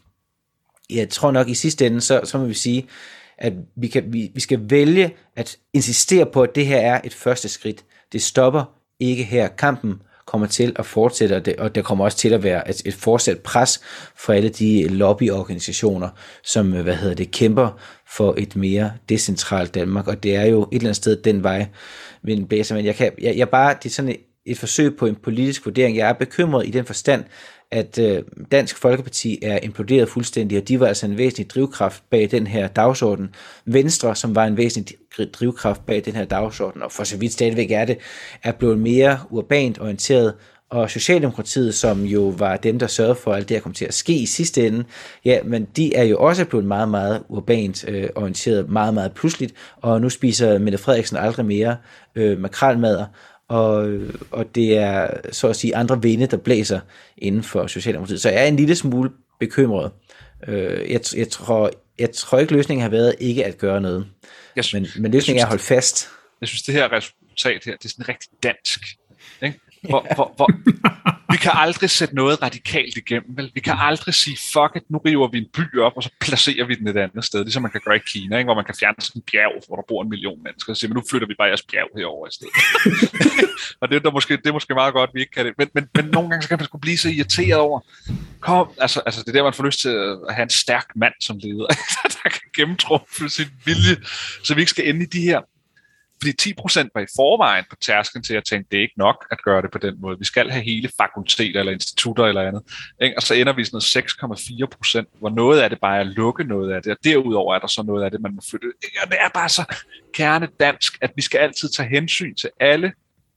jeg tror nok, i sidste ende, så, så må vi sige, at vi, kan, vi, vi skal vælge at insistere på, at det her er et første skridt. Det stopper ikke her. Kampen kommer til at fortsætte, og, det, og der kommer også til at være et, et fortsat pres for alle de lobbyorganisationer, som hvad hedder det, kæmper for et mere decentralt Danmark, og det er jo et eller andet sted den vej, men blæser, men jeg kan, jeg, jeg bare, det er sådan et, et forsøg på en politisk vurdering. Jeg er bekymret i den forstand, at øh, Dansk Folkeparti er imploderet fuldstændig, og de var altså en væsentlig drivkraft bag den her dagsorden. Venstre, som var en væsentlig drivkraft bag den her dagsorden, og for så vidt stadigvæk er det, er blevet mere urbant orienteret, og Socialdemokratiet, som jo var dem, der sørgede for, at alt det her kom til at ske i sidste ende, ja, men de er jo også blevet meget, meget urbant øh, orienteret, meget, meget pludseligt, og nu spiser Mette Frederiksen aldrig mere øh, makrelmadder, og, og det er så at sige andre vinde, der blæser inden for Socialdemokratiet. Så jeg er en lille smule bekymret. Øh, jeg, jeg, tror, jeg tror ikke, løsningen har været ikke at gøre noget, jeg synes, men, men løsningen synes, er at holde fast. Jeg synes, det her resultat her, det er sådan rigtig dansk, ikke? Hvor, hvor, hvor, vi kan aldrig sætte noget radikalt igennem, vel? Vi kan aldrig sige, fuck it, nu river vi en by op, og så placerer vi den et andet sted, ligesom man kan gøre i Kina, ikke? Hvor man kan fjerne sådan en bjerg, hvor der bor en million mennesker, og så siger, men nu flytter vi bare jeres bjerg herover i stedet. Og det er, der måske, det er måske meget godt, at vi ikke kan det, men, men, men nogle gange så kan man sgu blive så irriteret over, kom, altså, altså det er der, man får lyst til at have en stærk mand som leder, der kan gennemtrumfe sin vilje, så vi ikke skal ende i de her. Fordi ti procent var i forvejen på tærsklen til at tænke, det er ikke nok at gøre det på den måde. Vi skal have hele fakulteter eller institutter eller andet. Ikke? Og så ender vi sådan noget seks komma fire procent, hvor noget af det bare er at lukke noget af det. Og derudover er der så noget af det, man må flytte. Og det er bare så kernedansk, at vi skal altid tage hensyn til alle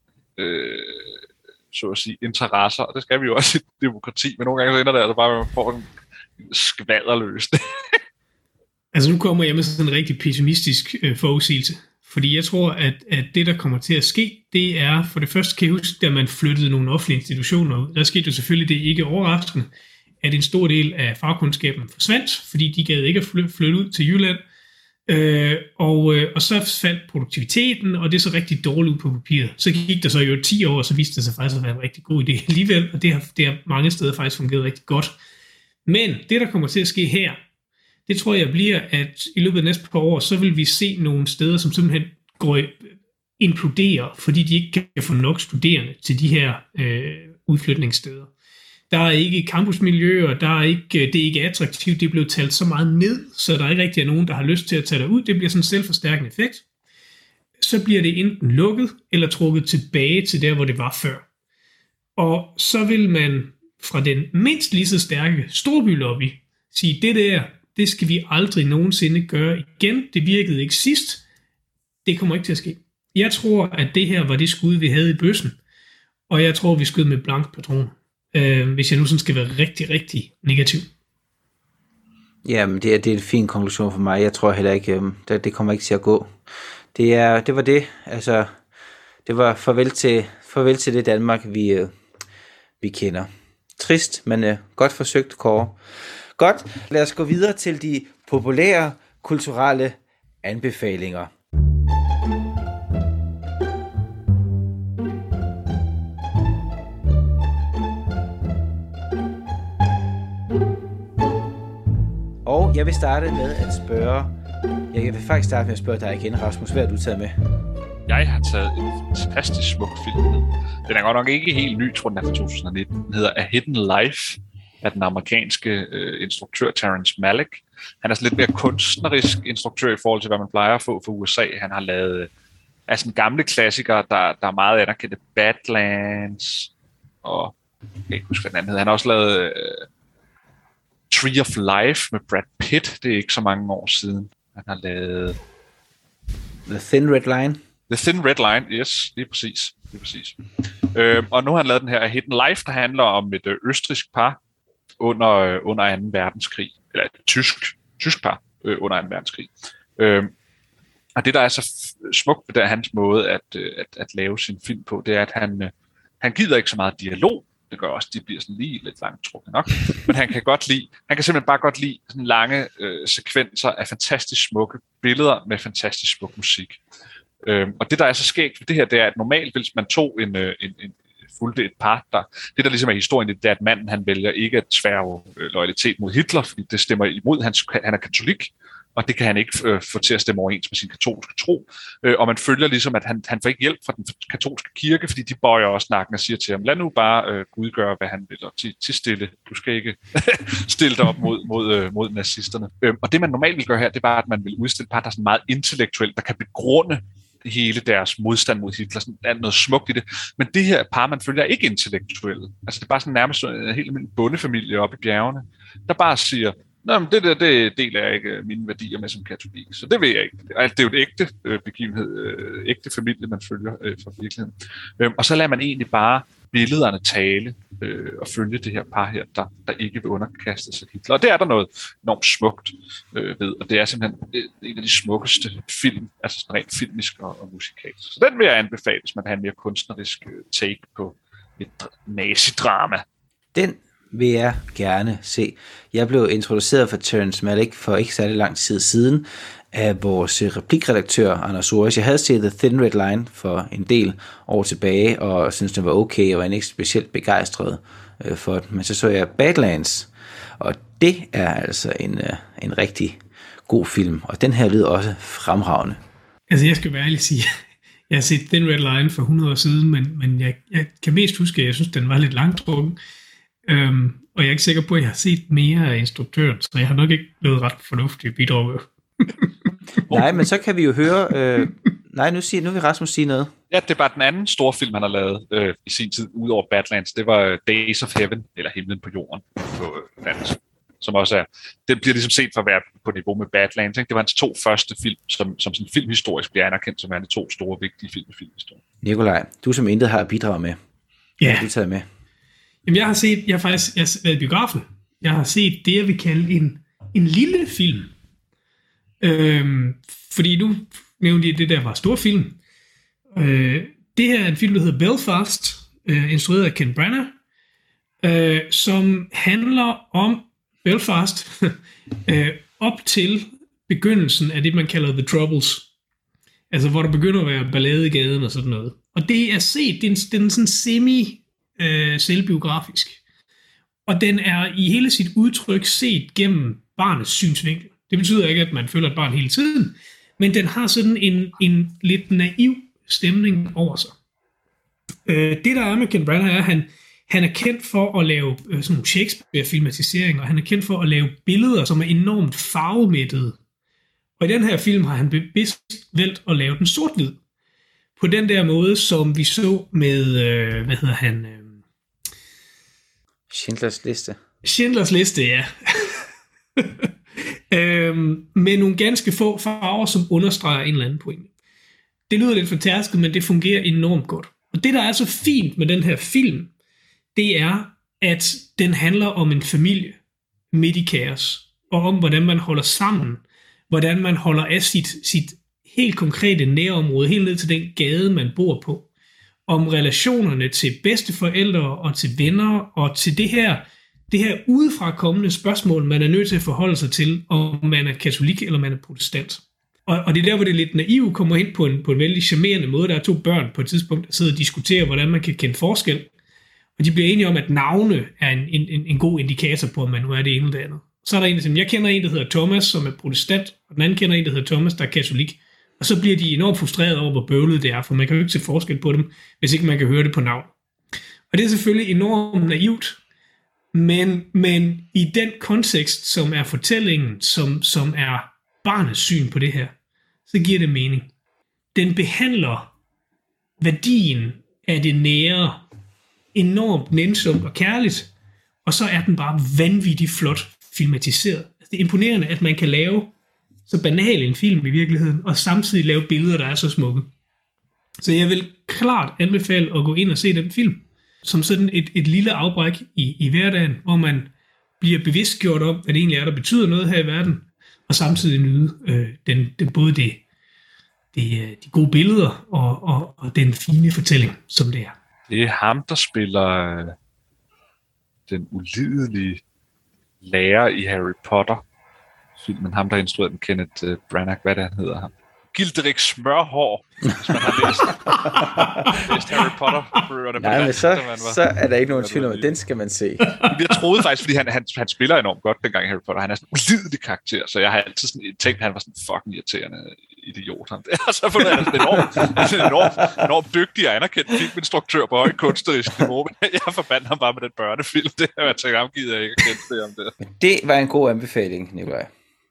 øh, så at sige, interesser. Og det skal vi jo også i et demokrati. Men nogle gange så ender det altså bare, at man får en skvalderløs. Altså nu kommer jeg med sådan en rigtig pessimistisk øh, forudsigelse. Fordi jeg tror, at, at det, der kommer til at ske, det er, for det første kan jeg huske, da man flyttede nogle offentlige institutioner ud. Der skete jo selvfølgelig det ikke overraskende, at en stor del af fagkundskaben forsvandt, fordi de gad ikke at flytte ud til Jylland. Øh, og, øh, og så faldt produktiviteten, og det så rigtig dårligt ud på papiret. Så gik der så jo ti år, og så viste det sig faktisk at være en rigtig god idé alligevel, og det har, det har mange steder faktisk fungeret rigtig godt. Men det, der kommer til at ske her, det tror jeg bliver, at i løbet af næste par år, så vil vi se nogle steder, som simpelthen går imploderer, fordi de ikke kan få nok studerende til de her øh, udflytningssteder. Der er ikke campusmiljøer, der er ikke, det er ikke attraktivt, det er blevet talt så meget ned, så der er ikke rigtig nogen, der har lyst til at tage derud. Det bliver sådan en selvforstærkende effekt. Så bliver det enten lukket, eller trukket tilbage til der, hvor det var før. Og så vil man fra den mindst lige så stærke storbylobby sige, det der, det skal vi aldrig nogensinde gøre igen. Det virkede ikke sidst. Det kommer ikke til at ske. Jeg tror, at det her var det skud, vi havde i bøssen. Og jeg tror, vi skød med blank patron. Øh, hvis jeg nu sådan skal være rigtig, rigtig negativ. Jamen, det er, det er en fin konklusion for mig. Jeg tror heller ikke, um, det, det kommer ikke til at gå. Det, er, det var det. Altså, det var farvel til, farvel til det Danmark, vi, uh, vi kender. Trist, men uh, godt forsøgt, Kåre. Godt, lad os gå videre til de populære kulturelle anbefalinger. Og jeg vil starte med at spørge, jeg vil faktisk starte med at spørge dig igen, Rasmus, hvad har du taget med? Jeg har taget en fantastisk smuk film med. Den er godt nok ikke helt ny, tror den er fra to tusind nitten. Den hedder A Hidden Life af den amerikanske øh, instruktør Terrence Malick. Han er sådan lidt mere kunstnerisk instruktør i forhold til, hvad man plejer at få fra U S A. Han har lavet altså en gamle klassikere, der, der er meget anerkendte, Badlands, og jeg kan ikke huske, hvad den anden hedder. Han har også lavet øh, Tree of Life med Brad Pitt. Det er ikke så mange år siden. Han har lavet The Thin Red Line. The Thin Red Line, yes, lige præcis. Lige præcis. Øh, og nu har han lavet den her A Hidden Life, der handler om et øh, østrigsk par under, øh, under anden verdenskrig. Eller et tysk, tysk par øh, under anden verdenskrig. Øh, og det, der er så smukt ved det, hans måde at, øh, at, at lave sin film på, det er, at han, øh, han gider ikke så meget dialog. Det gør også, de bliver sådan lige lidt langt trukket nok. Men han kan godt lide, han kan simpelthen bare godt lide sådan lange øh, sekvenser af fantastisk smukke billeder med fantastisk smuk musik. Øhm, og det, der er så skægt ved det her, det er, at normalt, hvis man tog en, en, en fulgte et par, der, det der ligesom er historien, det er, at manden han vælger ikke at sværge øh, loyalitet mod Hitler, fordi det stemmer imod, hans, han er katolik, og det kan han ikke øh, få til at stemme overens med sin katolske tro. Øh, og man følger ligesom, at han, han får ikke hjælp fra den katolske kirke, fordi de bøjer også nakken og siger til ham, lad nu bare øh, Gud gøre, hvad han vil, og til, til stille. Du skal ikke stille dig op mod, mod, øh, mod nazisterne. Øh, og det, man normalt vil gøre her, det er bare, at man vil udstille par, der er sådan meget intellektuelt, der kan begrunde hele deres modstand mod Hitler, sådan, der er noget smukt i det. Men det her par, man følger, er ikke intellektuelle. Altså det er bare sådan nærmest en helt almindelig bondefamilie oppe i bjergene, der bare siger, nå, men det der, det deler jeg ikke mine værdier med som katolik, så det ved jeg ikke. Altså, det er jo et ægte øh, begivenhed, øh, ægte familie, man følger øh, fra virkeligheden. Øh, og så lader man egentlig bare billederne tale øh, og følge det her par her, der, der ikke vil underkaste sig Hitler. Og det er der noget enormt smukt øh, ved, og det er simpelthen en af de smukkeste film, altså rent filmisk og, og musikalsk. Så den vil jeg anbefale, hvis man har en mere kunstnerisk øh, take på et nazidrama. Den vil jeg gerne se. Jeg blev introduceret for Terrence Malick for ikke særlig lang tid siden af vores replikredaktør, Anders Soris. Jeg havde set The Thin Red Line for en del år tilbage, og syntes, den var okay, og var ikke specielt begejstret øh, for den. Men så så jeg Badlands, og det er altså en, øh, en rigtig god film, og den her lyder også fremragende. Altså, jeg skal være ærlig sige, jeg har set Thin Red Line for hundrede år siden, men, men jeg, jeg kan mest huske, at jeg synes, den var lidt langtrukken. Øhm, og jeg er ikke sikker på, at jeg har set mere af instruktøren, så jeg har nok ikke blevet ret fornuftig bidrag. Nej, men så kan vi jo høre... Øh, nej, nu, siger, nu vil Rasmus sige noget. Ja, det var den anden store film, han har lavet øh, i sin tid, ud over Badlands. Det var Days of Heaven, eller Himlen på jorden, på øh, dansk. Som også er... Den bliver ligesom set for at være på niveau med Badlands. Ikke? Det var hans to første film, som, som sådan filmhistorisk bliver anerkendt som er de to store, vigtige film i filmhistorien. Nikolaj, du som intet har at bidrage med. Ja. Hvad har du taget med? Jamen, jeg har set... Jeg har faktisk jeg har været i biografen. Jeg har set det, jeg vil kalde en, en lille film. Øhm, fordi nu nævnte jeg, det der var stor film. Øh, det her er en film, der hedder Belfast, øh, instrueret af Ken Branagh, øh, som handler om Belfast øh, op til begyndelsen af det, man kalder The Troubles. Altså, hvor der begynder at være ballade i gaden og sådan noget. Og det er set, det er, det er sådan semi-selvbiografisk. Øh, og den er i hele sit udtryk set gennem barnets synsvinkel. Det betyder ikke, at man føler et barn hele tiden, men den har sådan en, en lidt naiv stemning over sig. Øh, det, der er med Ken Branagh, er, at han, han er kendt for at lave øh, sådan nogle Shakespeare-filmatiseringer, og han er kendt for at lave billeder, som er enormt farvemættede. Og i den her film har han bevidst valgt at lave den sort-hvid. På den der måde, som vi så med, øh, hvad hedder han? Øh... Schindlers Liste. Schindlers Liste, ja. øhm, med nogle ganske få farver, som understreger en eller anden pointe. Det lyder lidt fortærsket, men det fungerer enormt godt. Og det, der er så fint med den her film, det er, at den handler om en familie midt i kaos, og om, hvordan man holder sammen, hvordan man holder af sit, sit helt konkrete nærområde, helt ned til den gade, man bor på, om relationerne til bedsteforældre og til venner, og til det her, det her udefra kommende spørgsmål, man er nødt til at forholde sig til, om man er katolik eller man er protestant. Og, og det er der, hvor det lidt naive kommer ind på en, på en vældig charmerende måde. Der er to børn på et tidspunkt, der sidder og diskuterer, hvordan man kan kende forskel. Og de bliver enige om, at navne er en, en, en god indikator på, om man nu er det ene eller det andet. Så er der en, der siger, jeg kender en, der hedder Thomas, som er protestant, og den anden kender en, der hedder Thomas, der er katolik. Og så bliver de enormt frustreret over, hvor bøvlet det er, for man kan jo ikke se forskel på dem, hvis ikke man kan høre det på navn. Og det er selvfølgelig enormt naivt, men, men i den kontekst, som er fortællingen, som, som er barnets syn på det her, så giver det mening. Den behandler værdien af det nære enormt nænsomt og kærligt, og så er den bare vanvittigt flot filmatiseret. Altså, det er imponerende, at man kan lave så banal en film i virkeligheden, og samtidig lave billeder, der er så smukke. Så jeg vil klart anbefale at gå ind og se den film, som sådan et, et lille afbræk i, i hverdagen, hvor man bliver bevidstgjort om, hvad det egentlig er, der betyder noget her i verden, og samtidig nyde øh, den, den, både det, det, de gode billeder og, og, og den fine fortælling, som det er. Det er ham, der spiller øh, den ulidelige lærer i Harry Potter filmen. Ham, der har instrueret den, Kenneth uh, Branagh, hvad det han hedder ham. Gilderik Smørhår, hvis man har læst, læst Harry Potter. Nej, men så, så er der ikke nogen tvivl om, at den skal man se. Jeg troede faktisk, fordi han, han, han spiller enormt godt dengang i Harry Potter. Han er sådan en ulidelig karakter, så jeg har altid sådan tænkt, at han var sådan en fucking irriterende idiot. Han og så fundet han sådan enormt, en enormt, enormt dygtig og anerkendt filminstruktør på højt kunstnerisk niveau. Jeg forbandt ham bare med den børnefilm. Det har jeg tænkt, ham gider jeg ikke at kende det om det. Det var en god anbefaling, Nikolaj.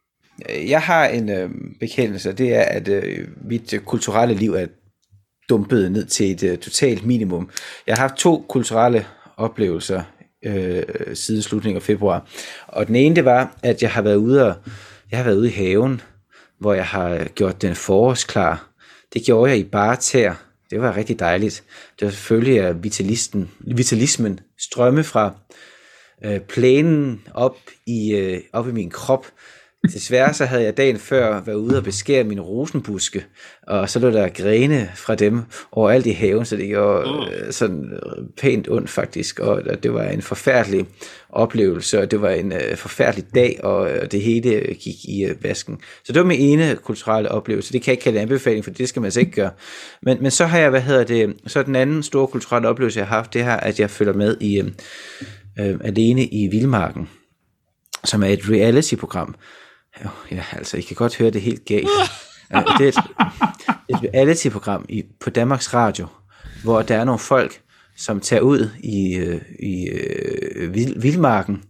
Jeg har en øh, bekendelse, det er, at øh, mit øh, kulturelle liv er dumpet ned til et øh, totalt minimum. Jeg har haft to kulturelle oplevelser øh, siden slutningen af februar, og den ene, det var, at jeg har været ude, og, jeg har været ude i haven, hvor jeg har gjort den forårsklar. Det gjorde jeg i bare tæer. Det var rigtig dejligt. Det var selvfølgelig at vitalisten, vitalismen strømme fra øh, plænen op i, øh, op i min krop. Desværre så havde jeg dagen før været ude og beskære mine rosenbuske, og så lå der grene fra dem overalt i haven, så det gjorde øh, sådan pænt ondt faktisk, og det var en forfærdelig oplevelse, og det var en øh, forfærdelig dag, og øh, det hele gik i øh, vasken. Så det var min ene kulturelle oplevelse. Det kan jeg ikke kalde anbefaling, for det skal man altså ikke gøre. Men, men så har jeg, hvad hedder det, så den anden store kulturelle oplevelse, jeg har haft, det her, at jeg følger med i øh, øh, Alene i Vildmarken, som er et reality-program. Ja, altså, I kan godt høre det helt galt. Det er et, et reality-program i, på Danmarks Radio, hvor der er nogle folk, som tager ud i, i øh, vildmarken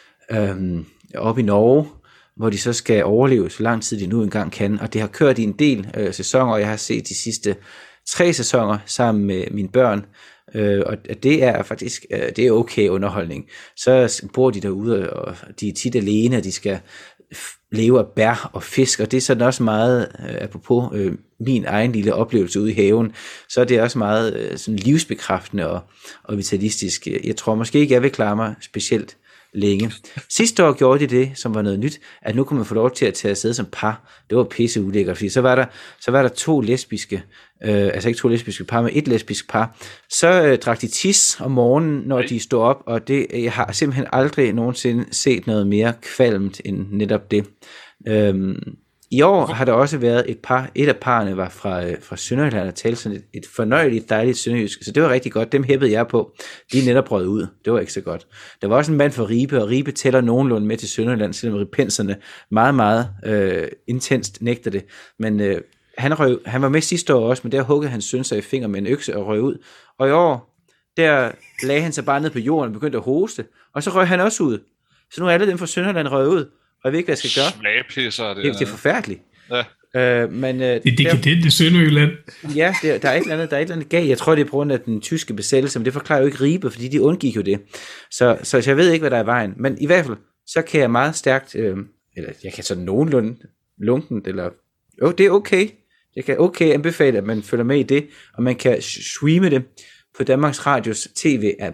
øh, op i Norge, hvor de så skal overleve så lang tid de nu engang kan. Og det har kørt i en del øh, sæsoner, og jeg har set de sidste tre sæsoner sammen med mine børn. Øh, og det er faktisk øh, det er okay underholdning. Så bor de derude, og de er tit alene, og de skal leve af bær og fisk, og det er sådan også meget, øh, apropos øh, min egen lille oplevelse ude i haven, så er det også meget øh, sådan livsbekræftende og, og vitalistisk. Jeg tror måske ikke, jeg vil klare mig specielt længe. Sidste år gjorde de det, som var noget nyt, at nu kunne man få lov til at tage afsted som par. Det var pisse ulækkert, fordi så var der, så var der to lesbiske, øh, altså ikke to lesbiske par, men et lesbisk par. Så øh, drak de tis om morgenen, når de stod op, og det, jeg har simpelthen aldrig nogensinde set noget mere kvalmt end netop det. Øhm, I år har der også været et par, et af parerne var fra, øh, fra Sønderjylland og talte sådan et, et fornøjeligt, dejligt sønderjysk, så det var rigtig godt, dem hæppede jeg på. De er netop røget ud, det var ikke så godt. Der var også en mand fra Ribe, og Ribe tæller nogenlunde med til Sønderjylland, selvom ripenserne meget, meget øh, intenst nægter det. Men øh, han, røg, han var med sidste år også, men der huggede hans søn sig i fingre med en økse og røg ud. Og i år, der lagde han sig bare ned på jorden og begyndte at hoste, og så røg han også ud. Så nu er alle dem fra Sønderjylland røget ud. Og jeg ved ikke, hvad jeg skal gøre. Slagpisser, det, det, det er forfærdeligt. Ja. Øh, men, øh, det er dekadent i Sønderjylland. Ja, det, der, er et eller andet, der er et eller andet galt. Jeg tror, det er på grund af den tyske besættelse, men det forklarer jo ikke Ribe, fordi de undgik jo det. Så, så jeg ved ikke, hvad der er i vejen. Men i hvert fald, så kan jeg meget stærkt, øh, eller jeg kan sådan nogenlunde lunkent, eller jo, det er okay. Jeg kan okay anbefale, at man følger med i det, og man kan streame det på Danmarks Radios tv-app.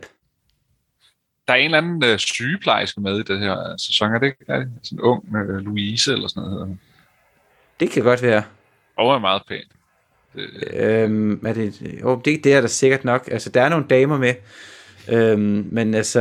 Der er en eller anden øh, sygeplejerske med i det her sæson, er det ikke? Er det sådan en ung øh, Louise eller sådan noget? Det kan godt være. Og er meget pænt. Det, øhm, er det, jo, det, det er der sikkert nok. Altså, der er nogle damer med, øhm, men altså,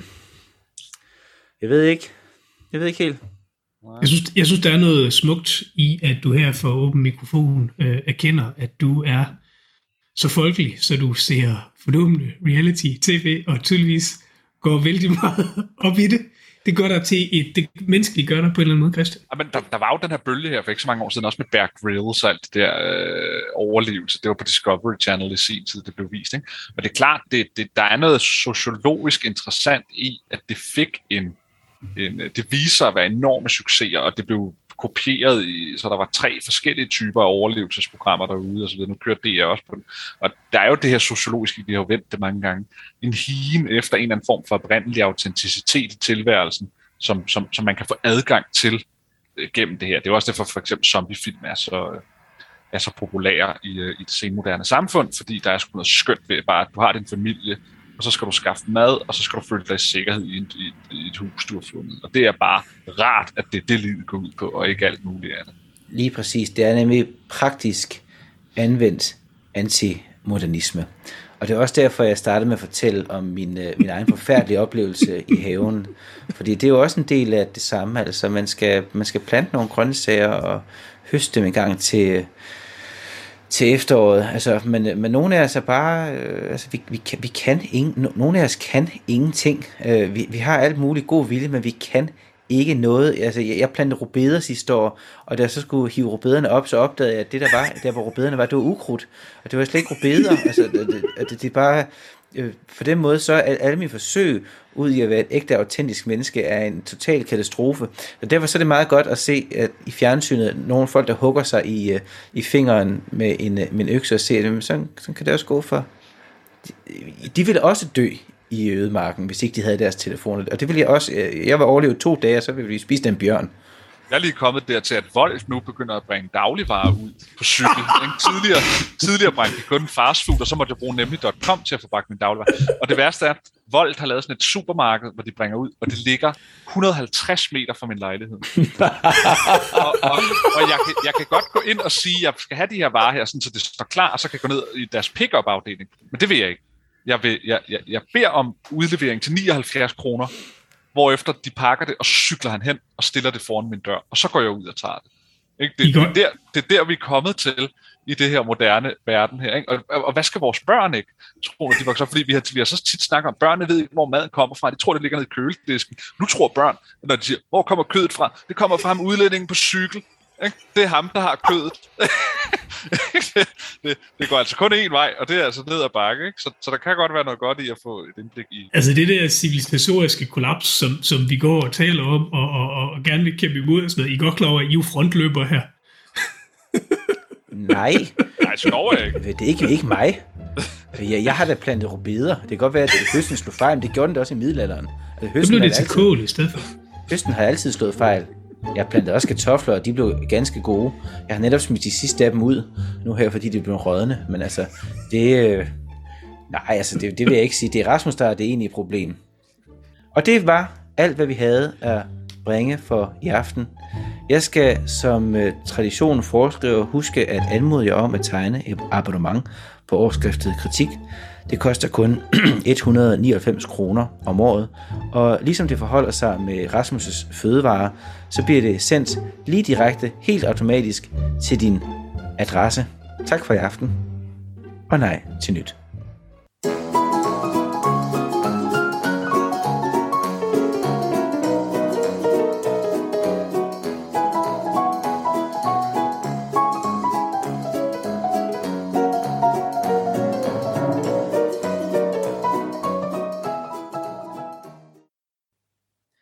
jeg ved ikke. Jeg ved ikke helt. Jeg synes, jeg synes, der er noget smukt i, at du her for åben mikrofon øh, erkender, at du er så folkelig, så du ser fordummende reality-tv, og tydeligvis går vældig meget op i det. Det gør dig til et, det menneskelige gør dig på en eller anden måde, Christian. Ja, men der, der var jo den her bølge her for ikke så mange år siden, også med Bear Grylls og alt det der øh, overlevelse. Det var på Discovery Channel i sin tid, det blev vist. Ikke? Og det er klart, det, det, der er noget sociologisk interessant i, at det fik en, en det viser at være enorme succeser, og det blev kopieret i, så der var tre forskellige typer af overlevelsesprogrammer derude, og så videre. Nu kører D R også på den. Og der er jo det her sociologiske, vi har jo vendt det mange gange. En higen efter en eller anden form for oprindelig autenticitet i tilværelsen, som, som, som man kan få adgang til øh, gennem det her. Det er også derfor, for eksempel zombiefilm er så, øh, er så populære i, øh, i det senmoderne samfund, fordi der er sgu noget skønt ved bare, at du har din familie, og så skal du skaffe mad, og så skal du føle dig i sikkerhed i et, i, et, i et hus, du har fundet. Og det er bare rart, at det er det, livet går ud på, og ikke alt muligt andet. Lige præcis. Det er nemlig praktisk anvendt antimodernisme. Og det er også derfor, jeg startede med at fortælle om min, min egen forfærdelige oplevelse i haven. Fordi det er jo også en del af det samme. Altså, man skal, man skal plante nogle grøntsager og høste dem en gang til, til efteråret. Altså, men, men nogle af os er bare, øh, altså vi, vi, kan, vi kan ingen, nogle af os kan ingenting. Øh, vi, vi har alt muligt god vilje, men vi kan ikke noget. Altså, jeg, jeg plantede rubeder sidste år, og da jeg så skulle hive rubederne op, så opdagede jeg, at det der var, der hvor rubederne var, det var ukrudt. Og det var slet ikke rubeder. Altså, det, det, det, det er bare, øh, på den måde, så er alle mine forsøg ud i at være et ægte, autentisk menneske, er en total katastrofe. Og derfor så er det meget godt at se, at i fjernsynet, nogle folk, der hugger sig i, i fingeren med en, med en økse, og se, at sådan, sådan kan det også gå for. De, de ville også dø i ødemarken, hvis ikke de havde deres telefoner. Og det ville jeg også. Jeg var overlevet to dage, og så ville vi spise en bjørn. Jeg er lige kommet dertil, at Volt nu begynder at bringe dagligvarer ud på cykel. tidligere, tidligere brændte de kun fastfood, og så måtte jeg bruge nemlig punktum com til at få bragt min dagligvarer. Og det værste er, at Volt har lavet sådan et supermarked, hvor de bringer ud, og det ligger et hundrede og halvtreds meter fra min lejlighed. og og, og jeg, kan, jeg kan godt gå ind og sige, at jeg skal have de her varer her, sådan, så det står klar, og så kan jeg gå ned i deres pick-up afdeling. Men det vil jeg ikke. Jeg, vil, jeg, jeg, jeg beder om udlevering til nioghalvfjerds kroner, hvorefter de pakker det, og så cykler han hen og stiller det foran min dør, og så går jeg ud og tager det. Ikke? Det, det, er der, det er der, vi er kommet til i det her moderne verden her. Ikke? Og, og, og hvad skal vores børn ikke? Tror de vokser op, fordi vi har, vi har så tit snakket om, børnene ved ikke, hvor maden kommer fra. De tror, det ligger nede i køledisken. Nu tror børn, når de siger, hvor kommer kødet fra? Det kommer fra ham udlændingen på cykel. Ikke? Det er ham, der har kødet. det, det, det går altså kun én vej, og det er altså ned ad bakke. Ikke? Så, så der kan godt være noget godt i at få et indblik i. Altså det der civilisatoriske kollaps, som, som vi går og taler om, og, og, og, og gerne vil kæmpe imod, sådan noget. I er godt klar over, at I er jo frontløber her. Nej. Nej, så når jeg ikke. Det er ikke, ikke mig. Jeg, jeg har da plantet rubeder. Det kan godt være, at høsten slog fejl, men det gjorde den da også i middelalderen. Altså, så blev det til kål i stedet for. Høsten har altid slået fejl. Jeg plantede også kartofler, og de blev ganske gode. Jeg har netop smidt de sidste af dem ud, nu her, fordi de blev rådne. Men altså, det... Øh, nej, altså, det, det vil jeg ikke sige. Det er Rasmus, der er det egentlige problem. Og det var alt, hvad vi havde at bringe for i aften. Jeg skal som øh, traditionen foreskriver huske at anmode jer om at tegne et abonnement på overskriftet kritik. Det koster kun et hundrede og nioghalvfems kroner om året, og ligesom det forholder sig med Rasmus' fødevarer, så bliver det sendt lige direkte, helt automatisk til din adresse. Tak for i aften, og nej til nyt.